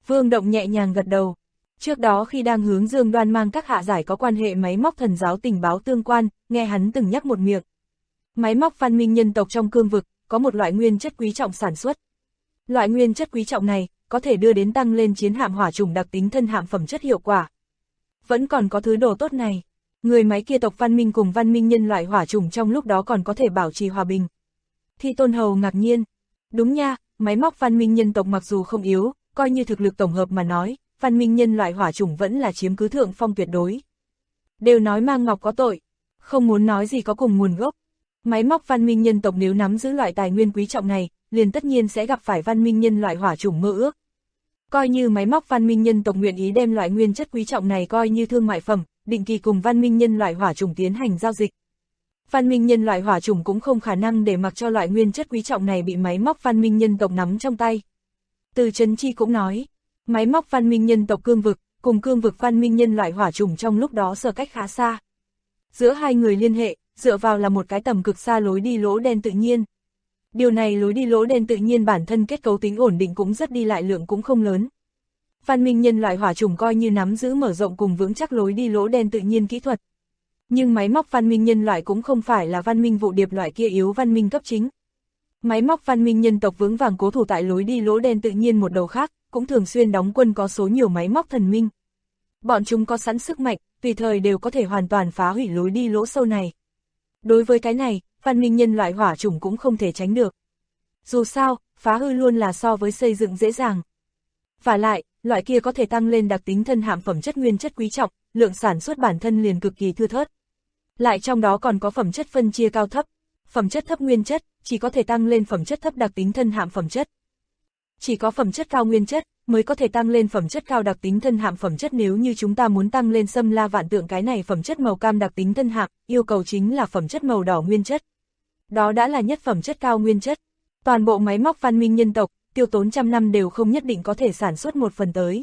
Vương Động nhẹ nhàng gật đầu. Trước đó khi đang hướng Dương Đoan mang các hạ giải có quan hệ máy móc thần giáo tình báo tương quan, nghe hắn từng nhắc một miệng. Máy móc văn minh nhân tộc trong cương vực, có một loại nguyên chất quý trọng sản xuất. Loại nguyên chất quý trọng này, có thể đưa đến tăng lên chiến hạm hỏa chủng đặc tính thân hạm phẩm chất hiệu quả. Vẫn còn có thứ đồ tốt này. Người máy kia tộc văn minh cùng văn minh nhân loại hỏa chủng trong lúc đó còn có thể bảo trì hòa bình. Thi Tôn Hầu ngạc nhiên. Đúng nha, máy móc văn minh nhân tộc mặc dù không yếu, coi như thực lực tổng hợp mà nói, văn minh nhân loại hỏa chủng vẫn là chiếm cứ thượng phong tuyệt đối. Đều nói mang ngọc có tội, không muốn nói gì có cùng nguồn gốc. Máy móc văn minh nhân tộc nếu nắm giữ loại tài nguyên quý trọng này, liền tất nhiên sẽ gặp phải văn minh nhân loại hỏa chủng mơ ước. Coi như máy móc văn minh nhân tộc nguyện ý đem loại nguyên chất quý trọng này coi như thương mại phẩm, định kỳ cùng văn minh nhân loại hỏa chủng tiến hành giao dịch. Văn minh nhân loại hỏa chủng cũng không khả năng để mặc cho loại nguyên chất quý trọng này bị máy móc văn minh nhân tộc nắm trong tay. Từ Trấn Chi cũng nói, máy móc văn minh nhân tộc cương vực, cùng cương vực văn minh nhân loại hỏa chủng trong lúc đó sở cách khá xa. Giữa hai người liên hệ, dựa vào là một cái tầm cực xa lối đi lỗ đen tự nhiên. Điều này lối đi lỗ đen tự nhiên bản thân kết cấu tính ổn định cũng rất đi lại lượng cũng không lớn. Văn minh nhân loại hỏa chủng coi như nắm giữ mở rộng cùng vững chắc lối đi lỗ đen tự nhiên kỹ thuật. Nhưng máy móc văn minh nhân loại cũng không phải là văn minh vụ điệp loại kia yếu văn minh cấp chính. Máy móc văn minh nhân tộc vững vàng cố thủ tại lối đi lỗ đen tự nhiên một đầu khác, cũng thường xuyên đóng quân có số nhiều máy móc thần minh. Bọn chúng có sẵn sức mạnh, tùy thời đều có thể hoàn toàn phá hủy lối đi lỗ sâu này. Đối với cái này, văn minh nhân loại hỏa chủng cũng không thể tránh được. Dù sao, phá hư luôn là so với xây dựng dễ dàng. Và lại, loại kia có thể tăng lên đặc tính thân hạm phẩm chất nguyên chất quý trọng, lượng sản xuất bản thân liền cực kỳ thưa thớt. Lại trong đó còn có phẩm chất phân chia cao thấp. Phẩm chất thấp nguyên chất, chỉ có thể tăng lên phẩm chất thấp đặc tính thân hạm phẩm chất. Chỉ có phẩm chất cao nguyên chất, mới có thể tăng lên phẩm chất cao đặc tính thân hạm phẩm chất. Nếu như chúng ta muốn tăng lên Xâm La Vạn Tượng cái này phẩm chất màu cam đặc tính thân hạm, yêu cầu chính là phẩm chất màu đỏ nguyên chất. Đó đã là nhất phẩm chất cao nguyên chất. Toàn bộ máy móc văn minh nhân tộc, tiêu tốn trăm năm đều không nhất định có thể sản xuất một phần tới.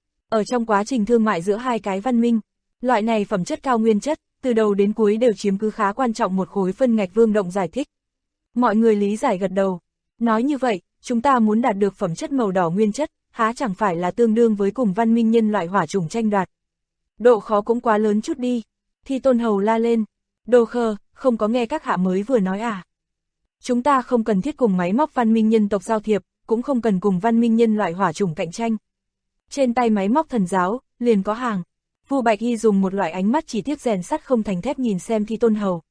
Ở trong quá trình thương mại giữa hai cái văn minh, loại này phẩm chất cao nguyên chất, từ đầu đến cuối đều chiếm cứ khá quan trọng một khối phân ngạch. Vương Động giải thích. Mọi người lý giải gật đầu. Nói như vậy, chúng ta muốn đạt được phẩm chất màu đỏ nguyên chất, há chẳng phải là tương đương với cùng văn minh nhân loại hỏa chủng tranh đoạt. Độ khó cũng quá lớn chút đi. Thi Tôn Hầu la lên. Đồ khờ, không có nghe các hạ mới vừa nói à. Chúng ta không cần thiết cùng máy móc văn minh nhân tộc giao thiệp, cũng không cần cùng văn minh nhân loại hỏa chủng cạnh tranh. Trên tay máy móc thần giáo, liền có hàng. Vu Bạch Hy dùng một loại ánh mắt chỉ tiếc rèn sắt không thành thép nhìn xem Thi Tôn Hầu.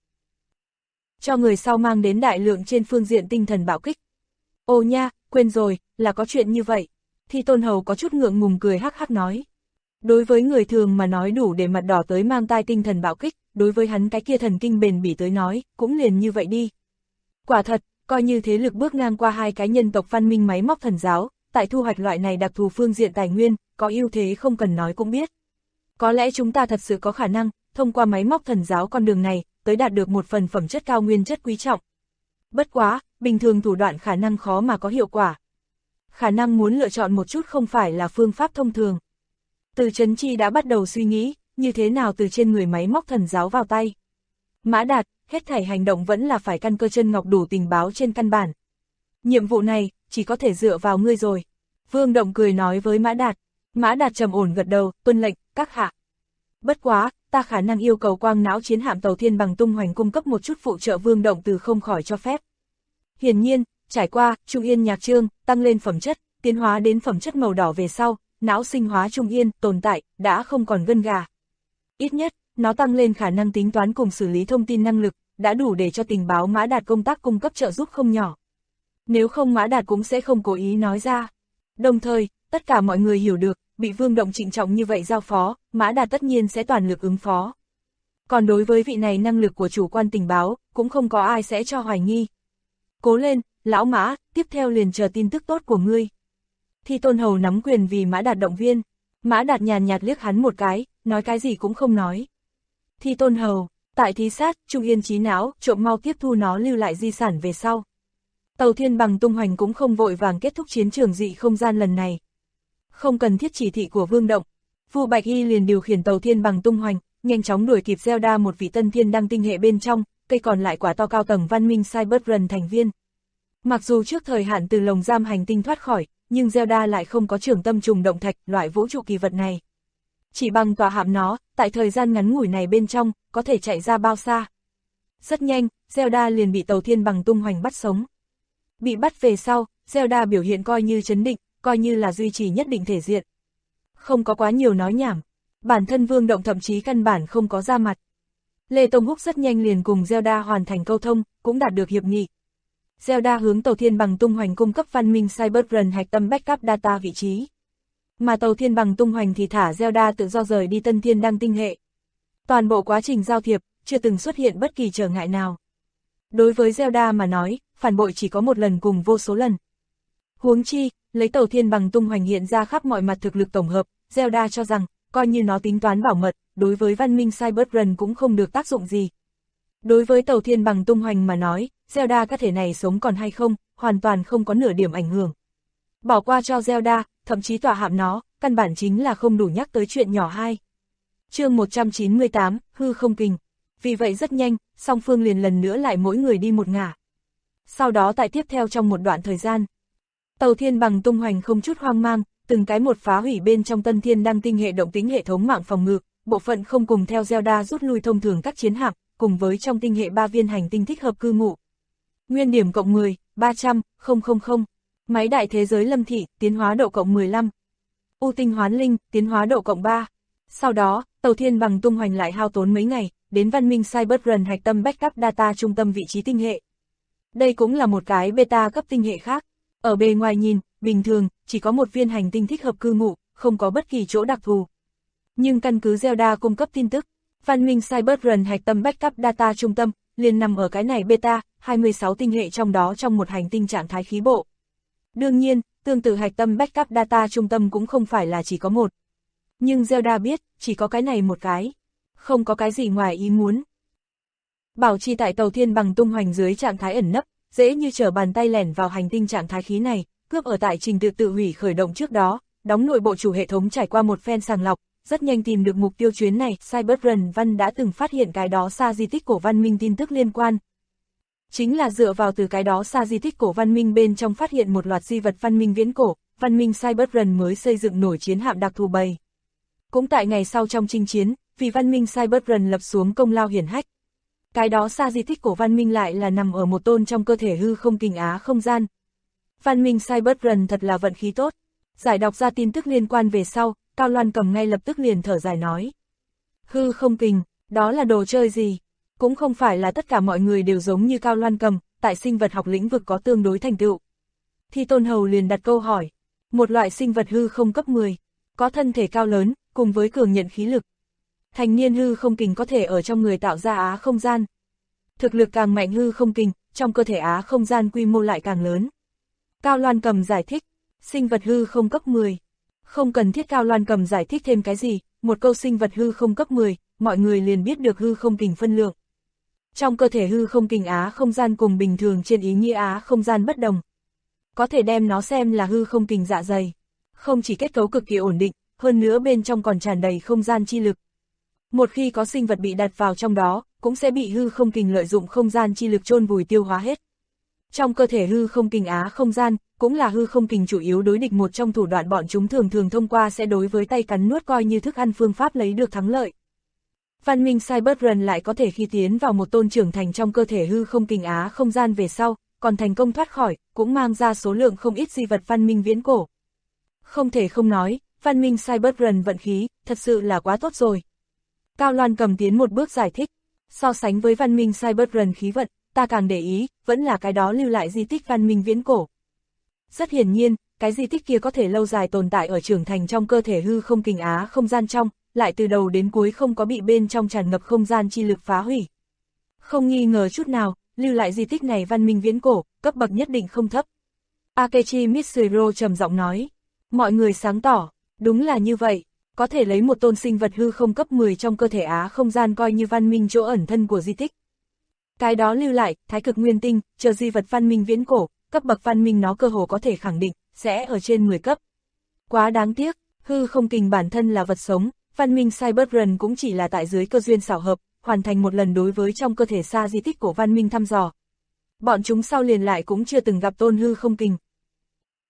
Cho người sau mang đến đại lượng trên phương diện tinh thần bạo kích. Ồ nha, quên rồi, là có chuyện như vậy. Thi Tôn Hầu có chút ngượng ngùng cười hắc hắc nói. Đối với người thường mà nói đủ để mặt đỏ tới mang tai tinh thần bạo kích, đối với hắn cái kia thần kinh bền bỉ tới nói, cũng liền như vậy đi. Quả thật, coi như thế lực bước ngang qua hai cái nhân tộc văn minh máy móc thần giáo, tại thu hoạch loại này đặc thù phương diện tài nguyên, có ưu thế không cần nói cũng biết. Có lẽ chúng ta thật sự có khả năng, thông qua máy móc thần giáo con đường này, tới đạt được một phần phẩm chất cao nguyên chất quý trọng. Bất quá, bình thường thủ đoạn khả năng khó mà có hiệu quả. Khả năng muốn lựa chọn một chút không phải là phương pháp thông thường. Từ Trấn Chi đã bắt đầu suy nghĩ, như thế nào từ trên người máy móc thần giáo vào tay. Mã Đạt, hết thảy hành động vẫn là phải căn cơ chân ngọc đủ tình báo trên căn bản. Nhiệm vụ này, chỉ có thể dựa vào ngươi rồi. Vương Động cười nói với Mã Đạt. Mã Đạt trầm ổn gật đầu, tuân lệnh, các hạ. Bất quá, ta khả năng yêu cầu quang não chiến hạm Tàu Thiên Bằng tung hoành cung cấp một chút phụ trợ. Vương Động từ không khỏi cho phép. Hiển nhiên, trải qua, Trung Yên nhạc chương, tăng lên phẩm chất, tiến hóa đến phẩm chất màu đỏ về sau, não sinh hóa Trung Yên, tồn tại, đã không còn gân gà. Ít nhất, nó tăng lên khả năng tính toán cùng xử lý thông tin năng lực, đã đủ để cho tình báo Mã Đạt công tác cung cấp trợ giúp không nhỏ. Nếu không Mã Đạt cũng sẽ không cố ý nói ra. Đồng thời, tất cả mọi người hiểu được, bị Vương Động trịnh trọng như vậy giao phó, Mã Đạt tất nhiên sẽ toàn lực ứng phó. Còn đối với vị này năng lực của chủ quan tình báo, cũng không có ai sẽ cho hoài nghi. Cố lên, lão Mã, tiếp theo liền chờ tin tức tốt của ngươi. Thi Tôn Hầu nắm quyền vì Mã Đạt động viên. Mã Đạt nhàn nhạt liếc hắn một cái, nói cái gì cũng không nói. Thi Tôn Hầu, tại thí sát, Trung Yên trí não, trộm mau tiếp thu nó lưu lại di sản về sau. Tàu Thiên Bằng tung hoành cũng không vội vàng kết thúc chiến trường dị không gian lần này. Không cần thiết chỉ thị của Vương Động, Vu Bạch Hy liền điều khiển Tàu Thiên Bằng tung hoành, nhanh chóng đuổi kịp Zelda một vị tân thiên đăng tinh hệ bên trong, cây còn lại quả to cao tầng văn minh Cyberrun thành viên. Mặc dù trước thời hạn từ lồng giam hành tinh thoát khỏi, nhưng Zelda lại không có trường tâm trùng động thạch loại vũ trụ kỳ vật này. Chỉ bằng tòa hạm nó, tại thời gian ngắn ngủi này bên trong, có thể chạy ra bao xa. Rất nhanh, Zelda liền bị tàu thiên bằng tung hoành bắt sống. Bị bắt về sau, Zelda biểu hiện coi như trấn định, coi như là duy trì nhất định thể diện. Không có quá nhiều nói nhảm, bản thân Vương Động thậm chí căn bản không có ra mặt. Lê Tông Húc rất nhanh liền cùng Zelda hoàn thành câu thông, cũng đạt được hiệp nghị. Zelda hướng tàu thiên bằng tung hoành cung cấp văn minh Cyberrun hạch tâm backup data vị trí. Mà tàu thiên bằng tung hoành thì thả Zelda tự do rời đi Tân Thiên Đăng tinh hệ. Toàn bộ quá trình giao thiệp, chưa từng xuất hiện bất kỳ trở ngại nào. Đối với Zelda mà nói, phản bội chỉ có một lần cùng vô số lần. Huống chi, lấy tàu thiên bằng tung hoành hiện ra khắp mọi mặt thực lực tổng hợp, Zelda cho rằng, coi như nó tính toán bảo mật, đối với văn minh Cyberrun cũng không được tác dụng gì. Đối với tàu thiên bằng tung hoành mà nói, Zelda có thể này sống còn hay không, hoàn toàn không có nửa điểm ảnh hưởng. Bỏ qua cho Zelda, thậm chí tỏa hạm nó, căn bản chính là không đủ nhắc tới chuyện nhỏ hai. Chương 198, hư không kình. Vì vậy rất nhanh, song phương liền lần nữa lại mỗi người đi một ngả. Sau đó tại tiếp theo trong một đoạn thời gian, tàu thiên bằng tung hoành không chút hoang mang, từng cái một phá hủy bên trong Tân Thiên Đăng tinh hệ động tính hệ thống mạng phòng ngự, bộ phận không cùng theo Zelda rút lui thông thường các chiến hạm, cùng với trong tinh hệ 3 viên hành tinh thích hợp cư ngụ. Nguyên điểm cộng 10, 300, 000, máy đại thế giới lâm thị, tiến hóa độ cộng 15. U tinh hoán linh, tiến hóa độ cộng 3. Sau đó, tàu thiên bằng tung hoành lại hao tốn mấy ngày, đến văn minh Cyberrun hạch tâm backup data trung tâm vị trí tinh hệ. Đây cũng là một cái beta cấp tinh hệ khác. Ở bề ngoài nhìn, bình thường, chỉ có một viên hành tinh thích hợp cư ngụ, không có bất kỳ chỗ đặc thù. Nhưng căn cứ Zelda cung cấp tin tức, văn minh Cyberrun hạch tâm backup data trung tâm, liền nằm ở cái này beta, 26 tinh hệ trong đó trong một hành tinh trạng thái khí bộ. Đương nhiên, tương tự hạch tâm backup data trung tâm cũng không phải là chỉ có một. Nhưng Zelda biết, chỉ có cái này một cái. Không có cái gì ngoài ý muốn. Bảo trì tại tàu thiên bằng tung hoành dưới trạng thái ẩn nấp, dễ như trở bàn tay lẻn vào hành tinh trạng thái khí này, cướp ở tại trình tự tự hủy khởi động trước đó, đóng nội bộ chủ hệ thống trải qua một phen sàng lọc, rất nhanh tìm được mục tiêu chuyến này. Cyberrun Văn đã từng phát hiện cái đó xa di tích cổ văn minh tin tức liên quan. Chính là dựa vào từ cái đó xa di tích cổ văn minh bên trong phát hiện một loạt di vật văn minh viễn cổ, văn minh Cyberrun mới xây dựng nổi chiến hạm đặc thù bầy. Cũng tại ngày sau trong chinh chiến, vì văn minh Cyberrun lập xuống công lao hiển hách. Cái đó xa di tích cổ văn minh lại là nằm ở một tôn trong cơ thể hư không kình á không gian. Văn minh Cyberrun thật là vận khí tốt. Giải đọc ra tin tức liên quan về sau, Cao Loan Cầm ngay lập tức liền thở dài nói. Hư không kình, đó là đồ chơi gì? Cũng không phải là tất cả mọi người đều giống như Cao Loan Cầm, tại sinh vật học lĩnh vực có tương đối thành tựu. Thi Tôn Hầu liền đặt câu hỏi. Một loại sinh vật hư không cấp 10, có thân thể cao lớn, cùng với cường nhận khí lực. Thành niên hư không kình có thể ở trong người tạo ra á không gian. Thực lực càng mạnh hư không kình, trong cơ thể á không gian quy mô lại càng lớn. Cao Loan Cầm giải thích, sinh vật hư không cấp 10. Không cần thiết Cao Loan Cầm giải thích thêm cái gì, một câu sinh vật hư không cấp 10, mọi người liền biết được hư không kình phân lượng. Trong cơ thể hư không kình á không gian cùng bình thường trên ý nghĩa á không gian bất đồng. Có thể đem nó xem là hư không kình dạ dày. Không chỉ kết cấu cực kỳ ổn định, hơn nữa bên trong còn tràn đầy không gian chi lực. Một khi có sinh vật bị đặt vào trong đó, cũng sẽ bị hư không kình lợi dụng không gian chi lực chôn vùi tiêu hóa hết. Trong cơ thể hư không kình á không gian, cũng là hư không kình chủ yếu đối địch một trong thủ đoạn bọn chúng thường thường thông qua sẽ đối với tay cắn nuốt coi như thức ăn phương pháp lấy được thắng lợi. Văn minh Cyberrun lại có thể khi tiến vào một tôn trưởng thành trong cơ thể hư không kình á không gian về sau, còn thành công thoát khỏi, cũng mang ra số lượng không ít di vật văn minh viễn cổ. Không thể không nói, văn minh Cyberrun vận khí, thật sự là quá tốt rồi. Cao Loan Cầm tiến một bước giải thích, so sánh với văn minh Cyberrun khí vận, ta càng để ý, vẫn là cái đó lưu lại di tích văn minh viễn cổ. Rất hiển nhiên, cái di tích kia có thể lâu dài tồn tại ở trưởng thành trong cơ thể hư không kình á không gian trong, lại từ đầu đến cuối không có bị bên trong tràn ngập không gian chi lực phá hủy. Không nghi ngờ chút nào, lưu lại di tích này văn minh viễn cổ, cấp bậc nhất định không thấp. Akechi Mitsuhiro trầm giọng nói, mọi người sáng tỏ, đúng là như vậy, có thể lấy một tôn sinh vật hư không cấp 10 trong cơ thể á không gian coi như văn minh chỗ ẩn thân của di tích. Cái đó lưu lại, thái cực nguyên tinh, chờ di vật văn minh viễn cổ, cấp bậc văn minh nó cơ hồ có thể khẳng định, sẽ ở trên 10 cấp. Quá đáng tiếc, hư không kình bản thân là vật sống, văn minh Cyberrun cũng chỉ là tại dưới cơ duyên xảo hợp, hoàn thành một lần đối với trong cơ thể xa di tích của văn minh thăm dò. Bọn chúng sau liền lại cũng chưa từng gặp tôn hư không kình.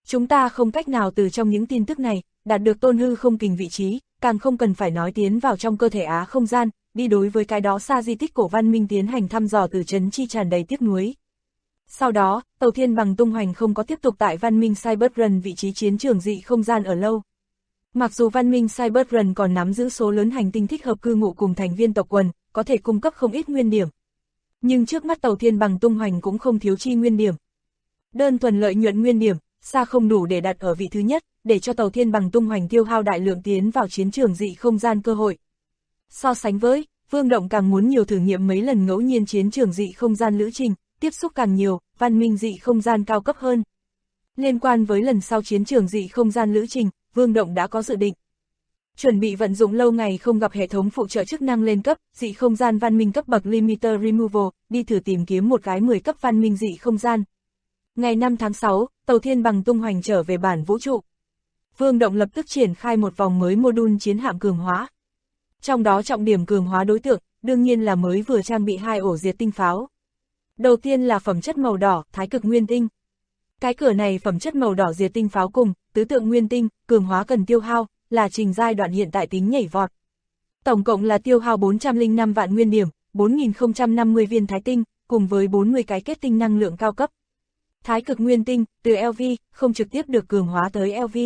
Chúng ta không cách nào từ trong những tin tức này, đạt được tôn hư không kình vị trí, càng không cần phải nói tiến vào trong cơ thể Á không gian, đi đối với cái đó xa di tích cổ văn minh tiến hành thăm dò từ trấn chi tràn đầy tiếc nuối. Sau đó, tàu thiên bằng tung hoành không có tiếp tục tại văn minh Cyberrun vị trí chiến trường dị không gian ở lâu. Mặc dù văn minh Cyberrun còn nắm giữ số lớn hành tinh thích hợp cư ngụ cùng thành viên tộc quần, có thể cung cấp không ít nguyên điểm. Nhưng trước mắt tàu thiên bằng tung hoành cũng không thiếu chi nguyên điểm. Đơn thuần lợi nhuận nguyên điểm, xa không đủ để đặt ở vị thứ nhất, để cho tàu thiên bằng tung hoành tiêu hao đại lượng tiến vào chiến trường dị không gian cơ hội. So sánh với, Vương Động càng muốn nhiều thử nghiệm mấy lần ngẫu nhiên chiến trường dị không gian lữ trình, tiếp xúc càng nhiều, văn minh dị không gian cao cấp hơn. Liên quan với lần sau chiến trường dị không gian lữ trình, Vương Động đã có dự định. Chuẩn bị vận dụng lâu ngày không gặp hệ thống phụ trợ chức năng lên cấp, dị không gian văn minh cấp bậc Limiter Removal, đi thử tìm kiếm một cái 10 cấp văn minh dị không gian. Ngày 5 tháng 6, tàu thiên bằng tung hoành trở về bản vũ trụ. Vương Động lập tức triển khai một vòng mới module chiến hạm cường hóa. Trong đó trọng điểm cường hóa đối tượng, đương nhiên là mới vừa trang bị 2 ổ diệt tinh pháo. Đầu tiên là phẩm chất màu đỏ, thái cực nguyên tinh. Cái cửa này phẩm chất màu đỏ diệt tinh pháo cùng, tứ tượng nguyên tinh, cường hóa cần tiêu hao, là trình giai đoạn hiện tại tính nhảy vọt. Tổng cộng là tiêu hao 405 vạn nguyên điểm, 4050 viên thái tinh, cùng với 40 cái kết tinh năng lượng cao cấp. Thái cực nguyên tinh, từ LV, không trực tiếp được cường hóa tới LV.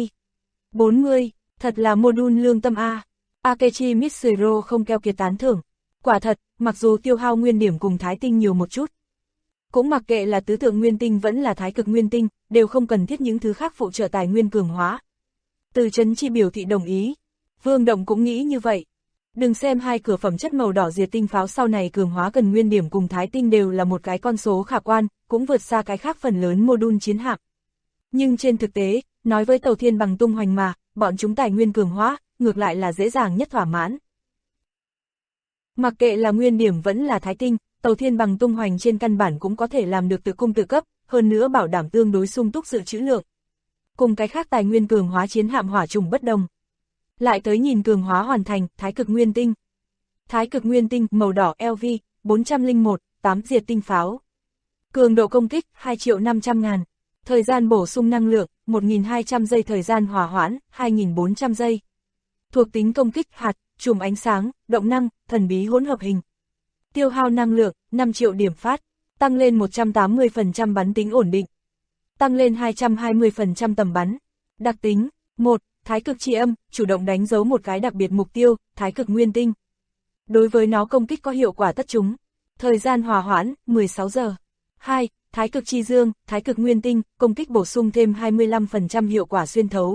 40, thật là module lương tâm A. Akechi Mitsuro không keo kiệt tán thưởng. Quả thật, mặc dù tiêu hao nguyên điểm cùng thái tinh nhiều một chút. Cũng mặc kệ là tứ tượng nguyên tinh vẫn là thái cực nguyên tinh, đều không cần thiết những thứ khác phụ trợ tài nguyên cường hóa. Từ Trấn Chi biểu thị đồng ý. Vương Động cũng nghĩ như vậy. Đừng xem 2 cửa phẩm chất màu đỏ diệt tinh pháo sau này cường hóa cần nguyên điểm cùng thái tinh đều là một cái con số khả quan, cũng vượt xa cái khác phần lớn module chiến hạm. Nhưng trên thực tế, nói với tàu thiên bằng tung hoành mà, bọn chúng tài nguyên cường hóa, ngược lại là dễ dàng nhất thỏa mãn. Mặc kệ là nguyên điểm vẫn là thái tinh, tàu thiên bằng tung hoành trên căn bản cũng có thể làm được tự cung tự cấp, hơn nữa bảo đảm tương đối sung túc dự trữ lượng. Cùng cái khác tài nguyên cường hóa chiến hạm hỏa trùng bất đồng. Lại tới nhìn cường hóa hoàn thành, thái cực nguyên tinh. Thái cực nguyên tinh, màu đỏ LV, 401, 8 diệt tinh pháo. Cường độ công kích, 2.500.000. Thời gian bổ sung năng lượng, 1.200 giây. Thời gian hỏa hoãn, 2.400 giây. Thuộc tính công kích, hạt, chùm ánh sáng, động năng, thần bí hỗn hợp hình. Tiêu hao năng lượng, 5 triệu điểm phát. Tăng lên 180% bắn tính ổn định. Tăng lên 220% tầm bắn. Đặc tính, 1. Thái cực chi âm, chủ động đánh dấu một cái đặc biệt mục tiêu, thái cực nguyên tinh. Đối với nó công kích có hiệu quả tất chúng. Thời gian hòa hoãn, 16 giờ. 2. Thái cực chi dương, thái cực nguyên tinh, công kích bổ sung thêm 25% hiệu quả xuyên thấu.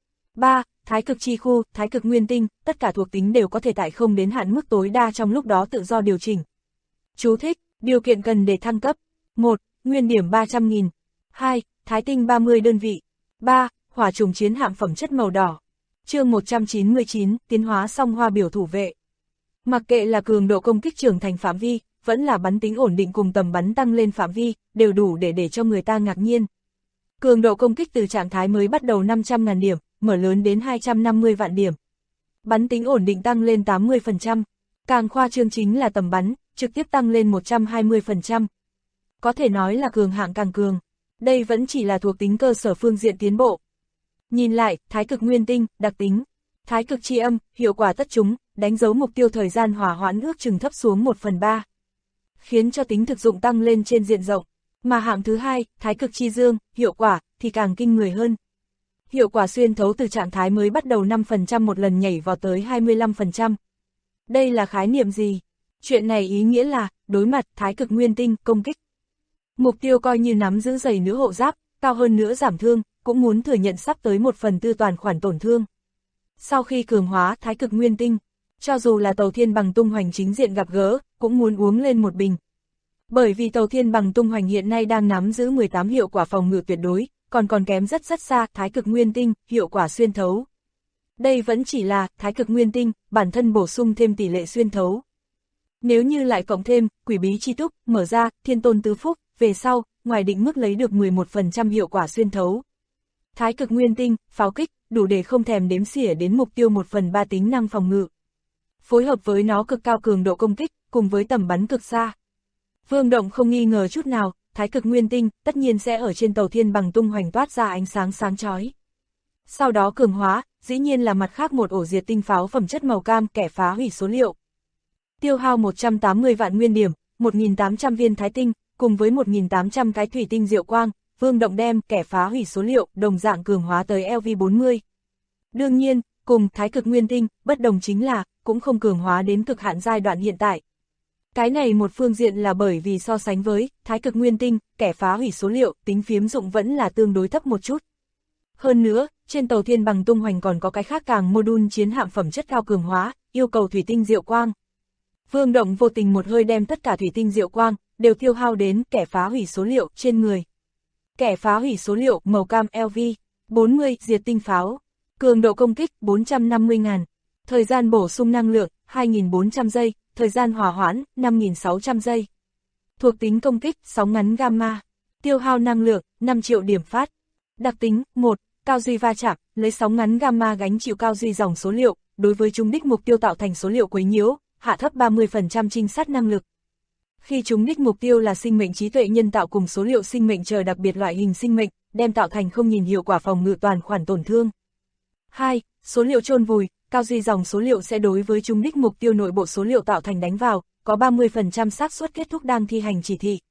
3. Thái cực chi khu, thái cực nguyên tinh, tất cả thuộc tính đều có thể tại không đến hạn mức tối đa trong lúc đó tự do điều chỉnh. Chú thích, điều kiện cần để thăng cấp. 1. Nguyên điểm 300.000. 2. Thái tinh 30 đơn vị. 3. Hỏa trùng chiến hạm phẩm chất màu đỏ. Chương 199, tiến hóa song hoa biểu thủ vệ. Mặc kệ là cường độ công kích trưởng thành phạm vi, vẫn là bắn tính ổn định cùng tầm bắn tăng lên phạm vi, đều đủ để cho người ta ngạc nhiên. Cường độ công kích từ trạng thái mới bắt đầu 500.000 điểm, mở lớn đến 250 vạn điểm. Bắn tính ổn định tăng lên 80%. Càng khoa trương chính là tầm bắn, trực tiếp tăng lên 120%. Có thể nói là cường hạng càng cường. Đây vẫn chỉ là thuộc tính cơ sở phương diện tiến bộ. Nhìn lại, thái cực nguyên tinh, đặc tính. Thái cực chi âm, hiệu quả tất chúng, đánh dấu mục tiêu thời gian hỏa hoãn ước chừng thấp xuống 1/3. Khiến cho tính thực dụng tăng lên trên diện rộng. Mà hạng thứ hai, thái cực chi dương, hiệu quả, thì càng kinh người hơn. Hiệu quả xuyên thấu từ trạng thái mới bắt đầu 5% một lần nhảy vào tới 25%. Đây là khái niệm gì? Chuyện này ý nghĩa là, đối mặt thái cực nguyên tinh, công kích. Mục tiêu coi như nắm giữ dày nữa hộ giáp, cao hơn nữa giảm thương, cũng muốn thừa nhận sắp tới 1/4 toàn khoản tổn thương. Sau khi cường hóa thái cực nguyên tinh, cho dù là tàu thiên bằng tung hoành chính diện gặp gỡ, cũng muốn uống lên một bình. Bởi vì tàu thiên bằng tung hoành hiện nay đang nắm giữ 18 hiệu quả phòng ngự tuyệt đối, còn kém rất xa thái cực nguyên tinh, hiệu quả xuyên thấu. Đây vẫn chỉ là thái cực nguyên tinh, bản thân bổ sung thêm tỷ lệ xuyên thấu. Nếu như lại cộng thêm, quỷ bí chi túc, mở ra, thiên tôn tứ phúc, về sau, ngoài định mức lấy được 11% hiệu quả xuyên thấu. Thái cực nguyên tinh, pháo kích, đủ để không thèm đếm xỉa đến mục tiêu 1/3 tính năng phòng ngự. Phối hợp với nó cực cao cường độ công kích, cùng với tầm bắn cực xa. Vương Động không nghi ngờ chút nào, thái cực nguyên tinh, tất nhiên sẽ ở trên tàu thiên bằng tung hoành toát ra ánh sáng sáng chói. Sau đó cường hóa, dĩ nhiên là mặt khác một ổ diệt tinh pháo phẩm chất màu cam kẻ phá hủy số liệu. Tiêu hao 180 vạn nguyên điểm, 1.800 viên thái tinh, cùng với 1.800 cái thủy tinh diệu quang, Vương Động đem kẻ phá hủy số liệu đồng dạng cường hóa tới LV40. Đương nhiên, cùng thái cực nguyên tinh, bất đồng chính là, cũng không cường hóa đến cực hạn giai đoạn hiện tại. Cái này một phương diện là bởi vì so sánh với thái cực nguyên tinh, kẻ phá hủy số liệu, tính phiếm dụng vẫn là tương đối thấp một chút. Hơn nữa, trên tàu thiên bằng tung hoành còn có cái khác càng module chiến hạm phẩm chất cao cường hóa, yêu cầu thủy tinh diệu quang. Vương Động vô tình một hơi đem tất cả thủy tinh diệu quang, đều tiêu hao đến kẻ phá hủy số liệu trên người. Kẻ phá hủy số liệu màu cam LV, 40 diệt tinh pháo, cường độ công kích 450.000, thời gian bổ sung năng lượng 2.400 giây, thời gian hỏa hoãn 5.600 giây. Thuộc tính công kích sóng ngắn gamma, tiêu hao năng lượng 5 triệu điểm phát. Đặc tính 1. Cao duy va chạm, lấy sóng ngắn gamma gánh chịu cao duy dòng số liệu, đối với trúng đích mục tiêu tạo thành số liệu quấy nhiễu, hạ thấp 30% trinh sát năng lực. Khi trúng đích mục tiêu là sinh mệnh trí tuệ nhân tạo cùng số liệu sinh mệnh chờ đặc biệt loại hình sinh mệnh, đem tạo thành không nhìn hiệu quả phòng ngự toàn khoản tổn thương. 2. Số liệu chôn vùi, cao duy dòng số liệu sẽ đối với trúng đích mục tiêu nội bộ số liệu tạo thành đánh vào, có 30% xác suất kết thúc đang thi hành chỉ thị.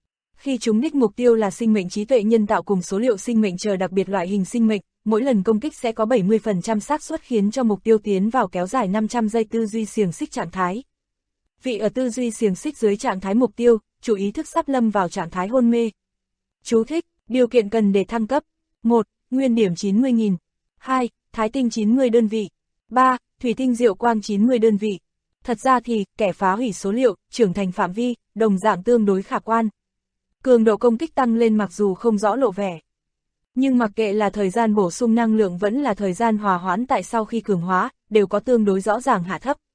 Khi trúng đích mục tiêu là sinh mệnh trí tuệ nhân tạo cùng số liệu sinh mệnh chờ đặc biệt loại hình sinh mệnh, mỗi lần công kích sẽ có 70% xác suất khiến cho mục tiêu tiến vào kéo dài 500 giây tư duy xiềng xích trạng thái. Vị ở tư duy xiềng xích dưới trạng thái mục tiêu, chủ ý thức sắp lâm vào trạng thái hôn mê. Chú thích, điều kiện cần để thăng cấp. 1. Nguyên điểm 90.000. 2. Thái tinh 90 đơn vị. 3. Thủy tinh diệu quang 90 đơn vị. Thật ra thì, kẻ phá hủy số liệu, trưởng thành phạm vi, đồng dạng tương đối khả quan. Cường độ công kích tăng lên mặc dù không rõ lộ vẻ. Nhưng mặc kệ là thời gian bổ sung năng lượng vẫn là thời gian hòa hoãn tại sau khi cường hóa, đều có tương đối rõ ràng hạ thấp.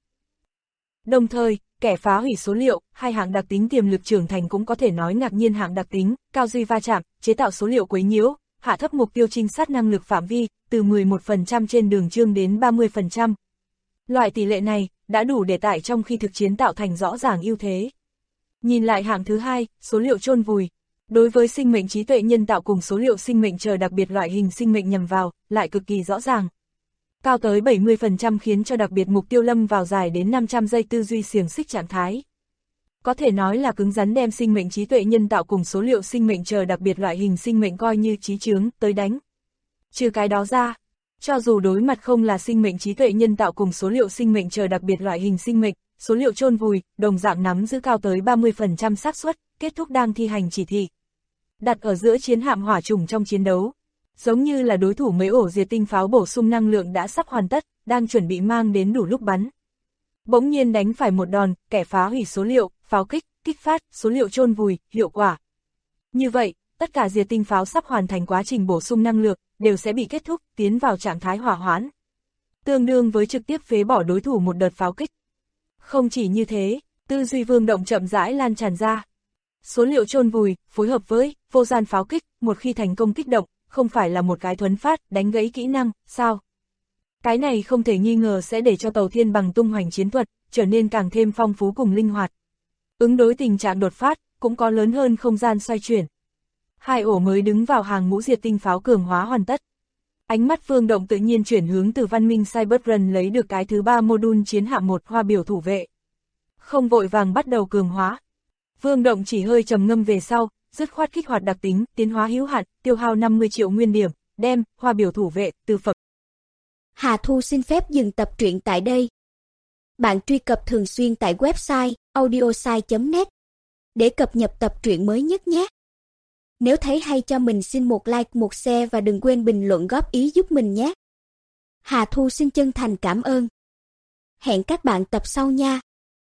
Đồng thời, kẻ phá hủy số liệu, hai hạng đặc tính tiềm lực trưởng thành cũng có thể nói ngạc nhiên hạng đặc tính, cao duy va chạm, chế tạo số liệu quấy nhiễu, hạ thấp mục tiêu trinh sát năng lực phạm vi, từ 11% trên đường chương đến 30%. Loại tỷ lệ này, đã đủ để tại trong khi thực chiến tạo thành rõ ràng ưu thế. Nhìn lại hạng thứ hai, số liệu chôn vùi. Đối với sinh mệnh trí tuệ nhân tạo cùng số liệu sinh mệnh chờ đặc biệt loại hình sinh mệnh nhằm vào, lại cực kỳ rõ ràng. Cao tới 70% khiến cho đặc biệt mục tiêu lâm vào dài đến 500 giây tư duy xiềng xích trạng thái. Có thể nói là cứng rắn đem sinh mệnh trí tuệ nhân tạo cùng số liệu sinh mệnh chờ đặc biệt loại hình sinh mệnh coi như chí chướng tới đánh. Trừ cái đó ra, cho dù đối mặt không là sinh mệnh trí tuệ nhân tạo cùng số liệu sinh mệnh chờ đặc biệt loại hình sinh mệnh, số liệu chôn vùi, đồng dạng nắm giữ cao tới 30% xác suất kết thúc đang thi hành chỉ thị. Đặt ở giữa chiến hạm hỏa trùng trong chiến đấu, giống như là đối thủ mấy ổ diệt tinh pháo bổ sung năng lượng đã sắp hoàn tất, đang chuẩn bị mang đến đủ lúc bắn. Bỗng nhiên đánh phải một đòn, kẻ phá hủy số liệu, pháo kích, kích phát, số liệu chôn vùi, hiệu quả. Như vậy, tất cả diệt tinh pháo sắp hoàn thành quá trình bổ sung năng lượng, đều sẽ bị kết thúc, tiến vào trạng thái hỏa hoãn. Tương đương với trực tiếp phế bỏ đối thủ một đợt pháo kích. Không chỉ như thế, tư duy Vương Động chậm rãi lan tràn ra. Số liệu chôn vùi, phối hợp với vô gian pháo kích, một khi thành công kích động, không phải là một cái thuấn phát, đánh gãy kỹ năng, sao? Cái này không thể nghi ngờ sẽ để cho tàu thiên bằng tung hoành chiến thuật, trở nên càng thêm phong phú cùng linh hoạt. Ứng đối tình trạng đột phát, cũng có lớn hơn không gian xoay chuyển. Hai ổ mới đứng vào hàng ngũ diệt tinh pháo cường hóa hoàn tất. Ánh mắt Vương Động tự nhiên chuyển hướng từ văn minh Cyberrun lấy được cái thứ 3 module chiến hạm 1 hoa biểu thủ vệ. Không vội vàng bắt đầu cường hóa. Vương Động chỉ hơi trầm ngâm về sau, dứt khoát kích hoạt đặc tính, tiến hóa hữu hạn, tiêu hao 50 triệu nguyên điểm, đem hoa biểu thủ vệ từ phẩm. Hà Thu xin phép dừng tập truyện tại đây. Bạn truy cập thường xuyên tại website audiosai.net để cập nhật tập truyện mới nhất nhé. Nếu thấy hay cho mình xin một like, một share và đừng quên bình luận góp ý giúp mình nhé. Hà Thu xin chân thành cảm ơn. Hẹn các bạn tập sau nha.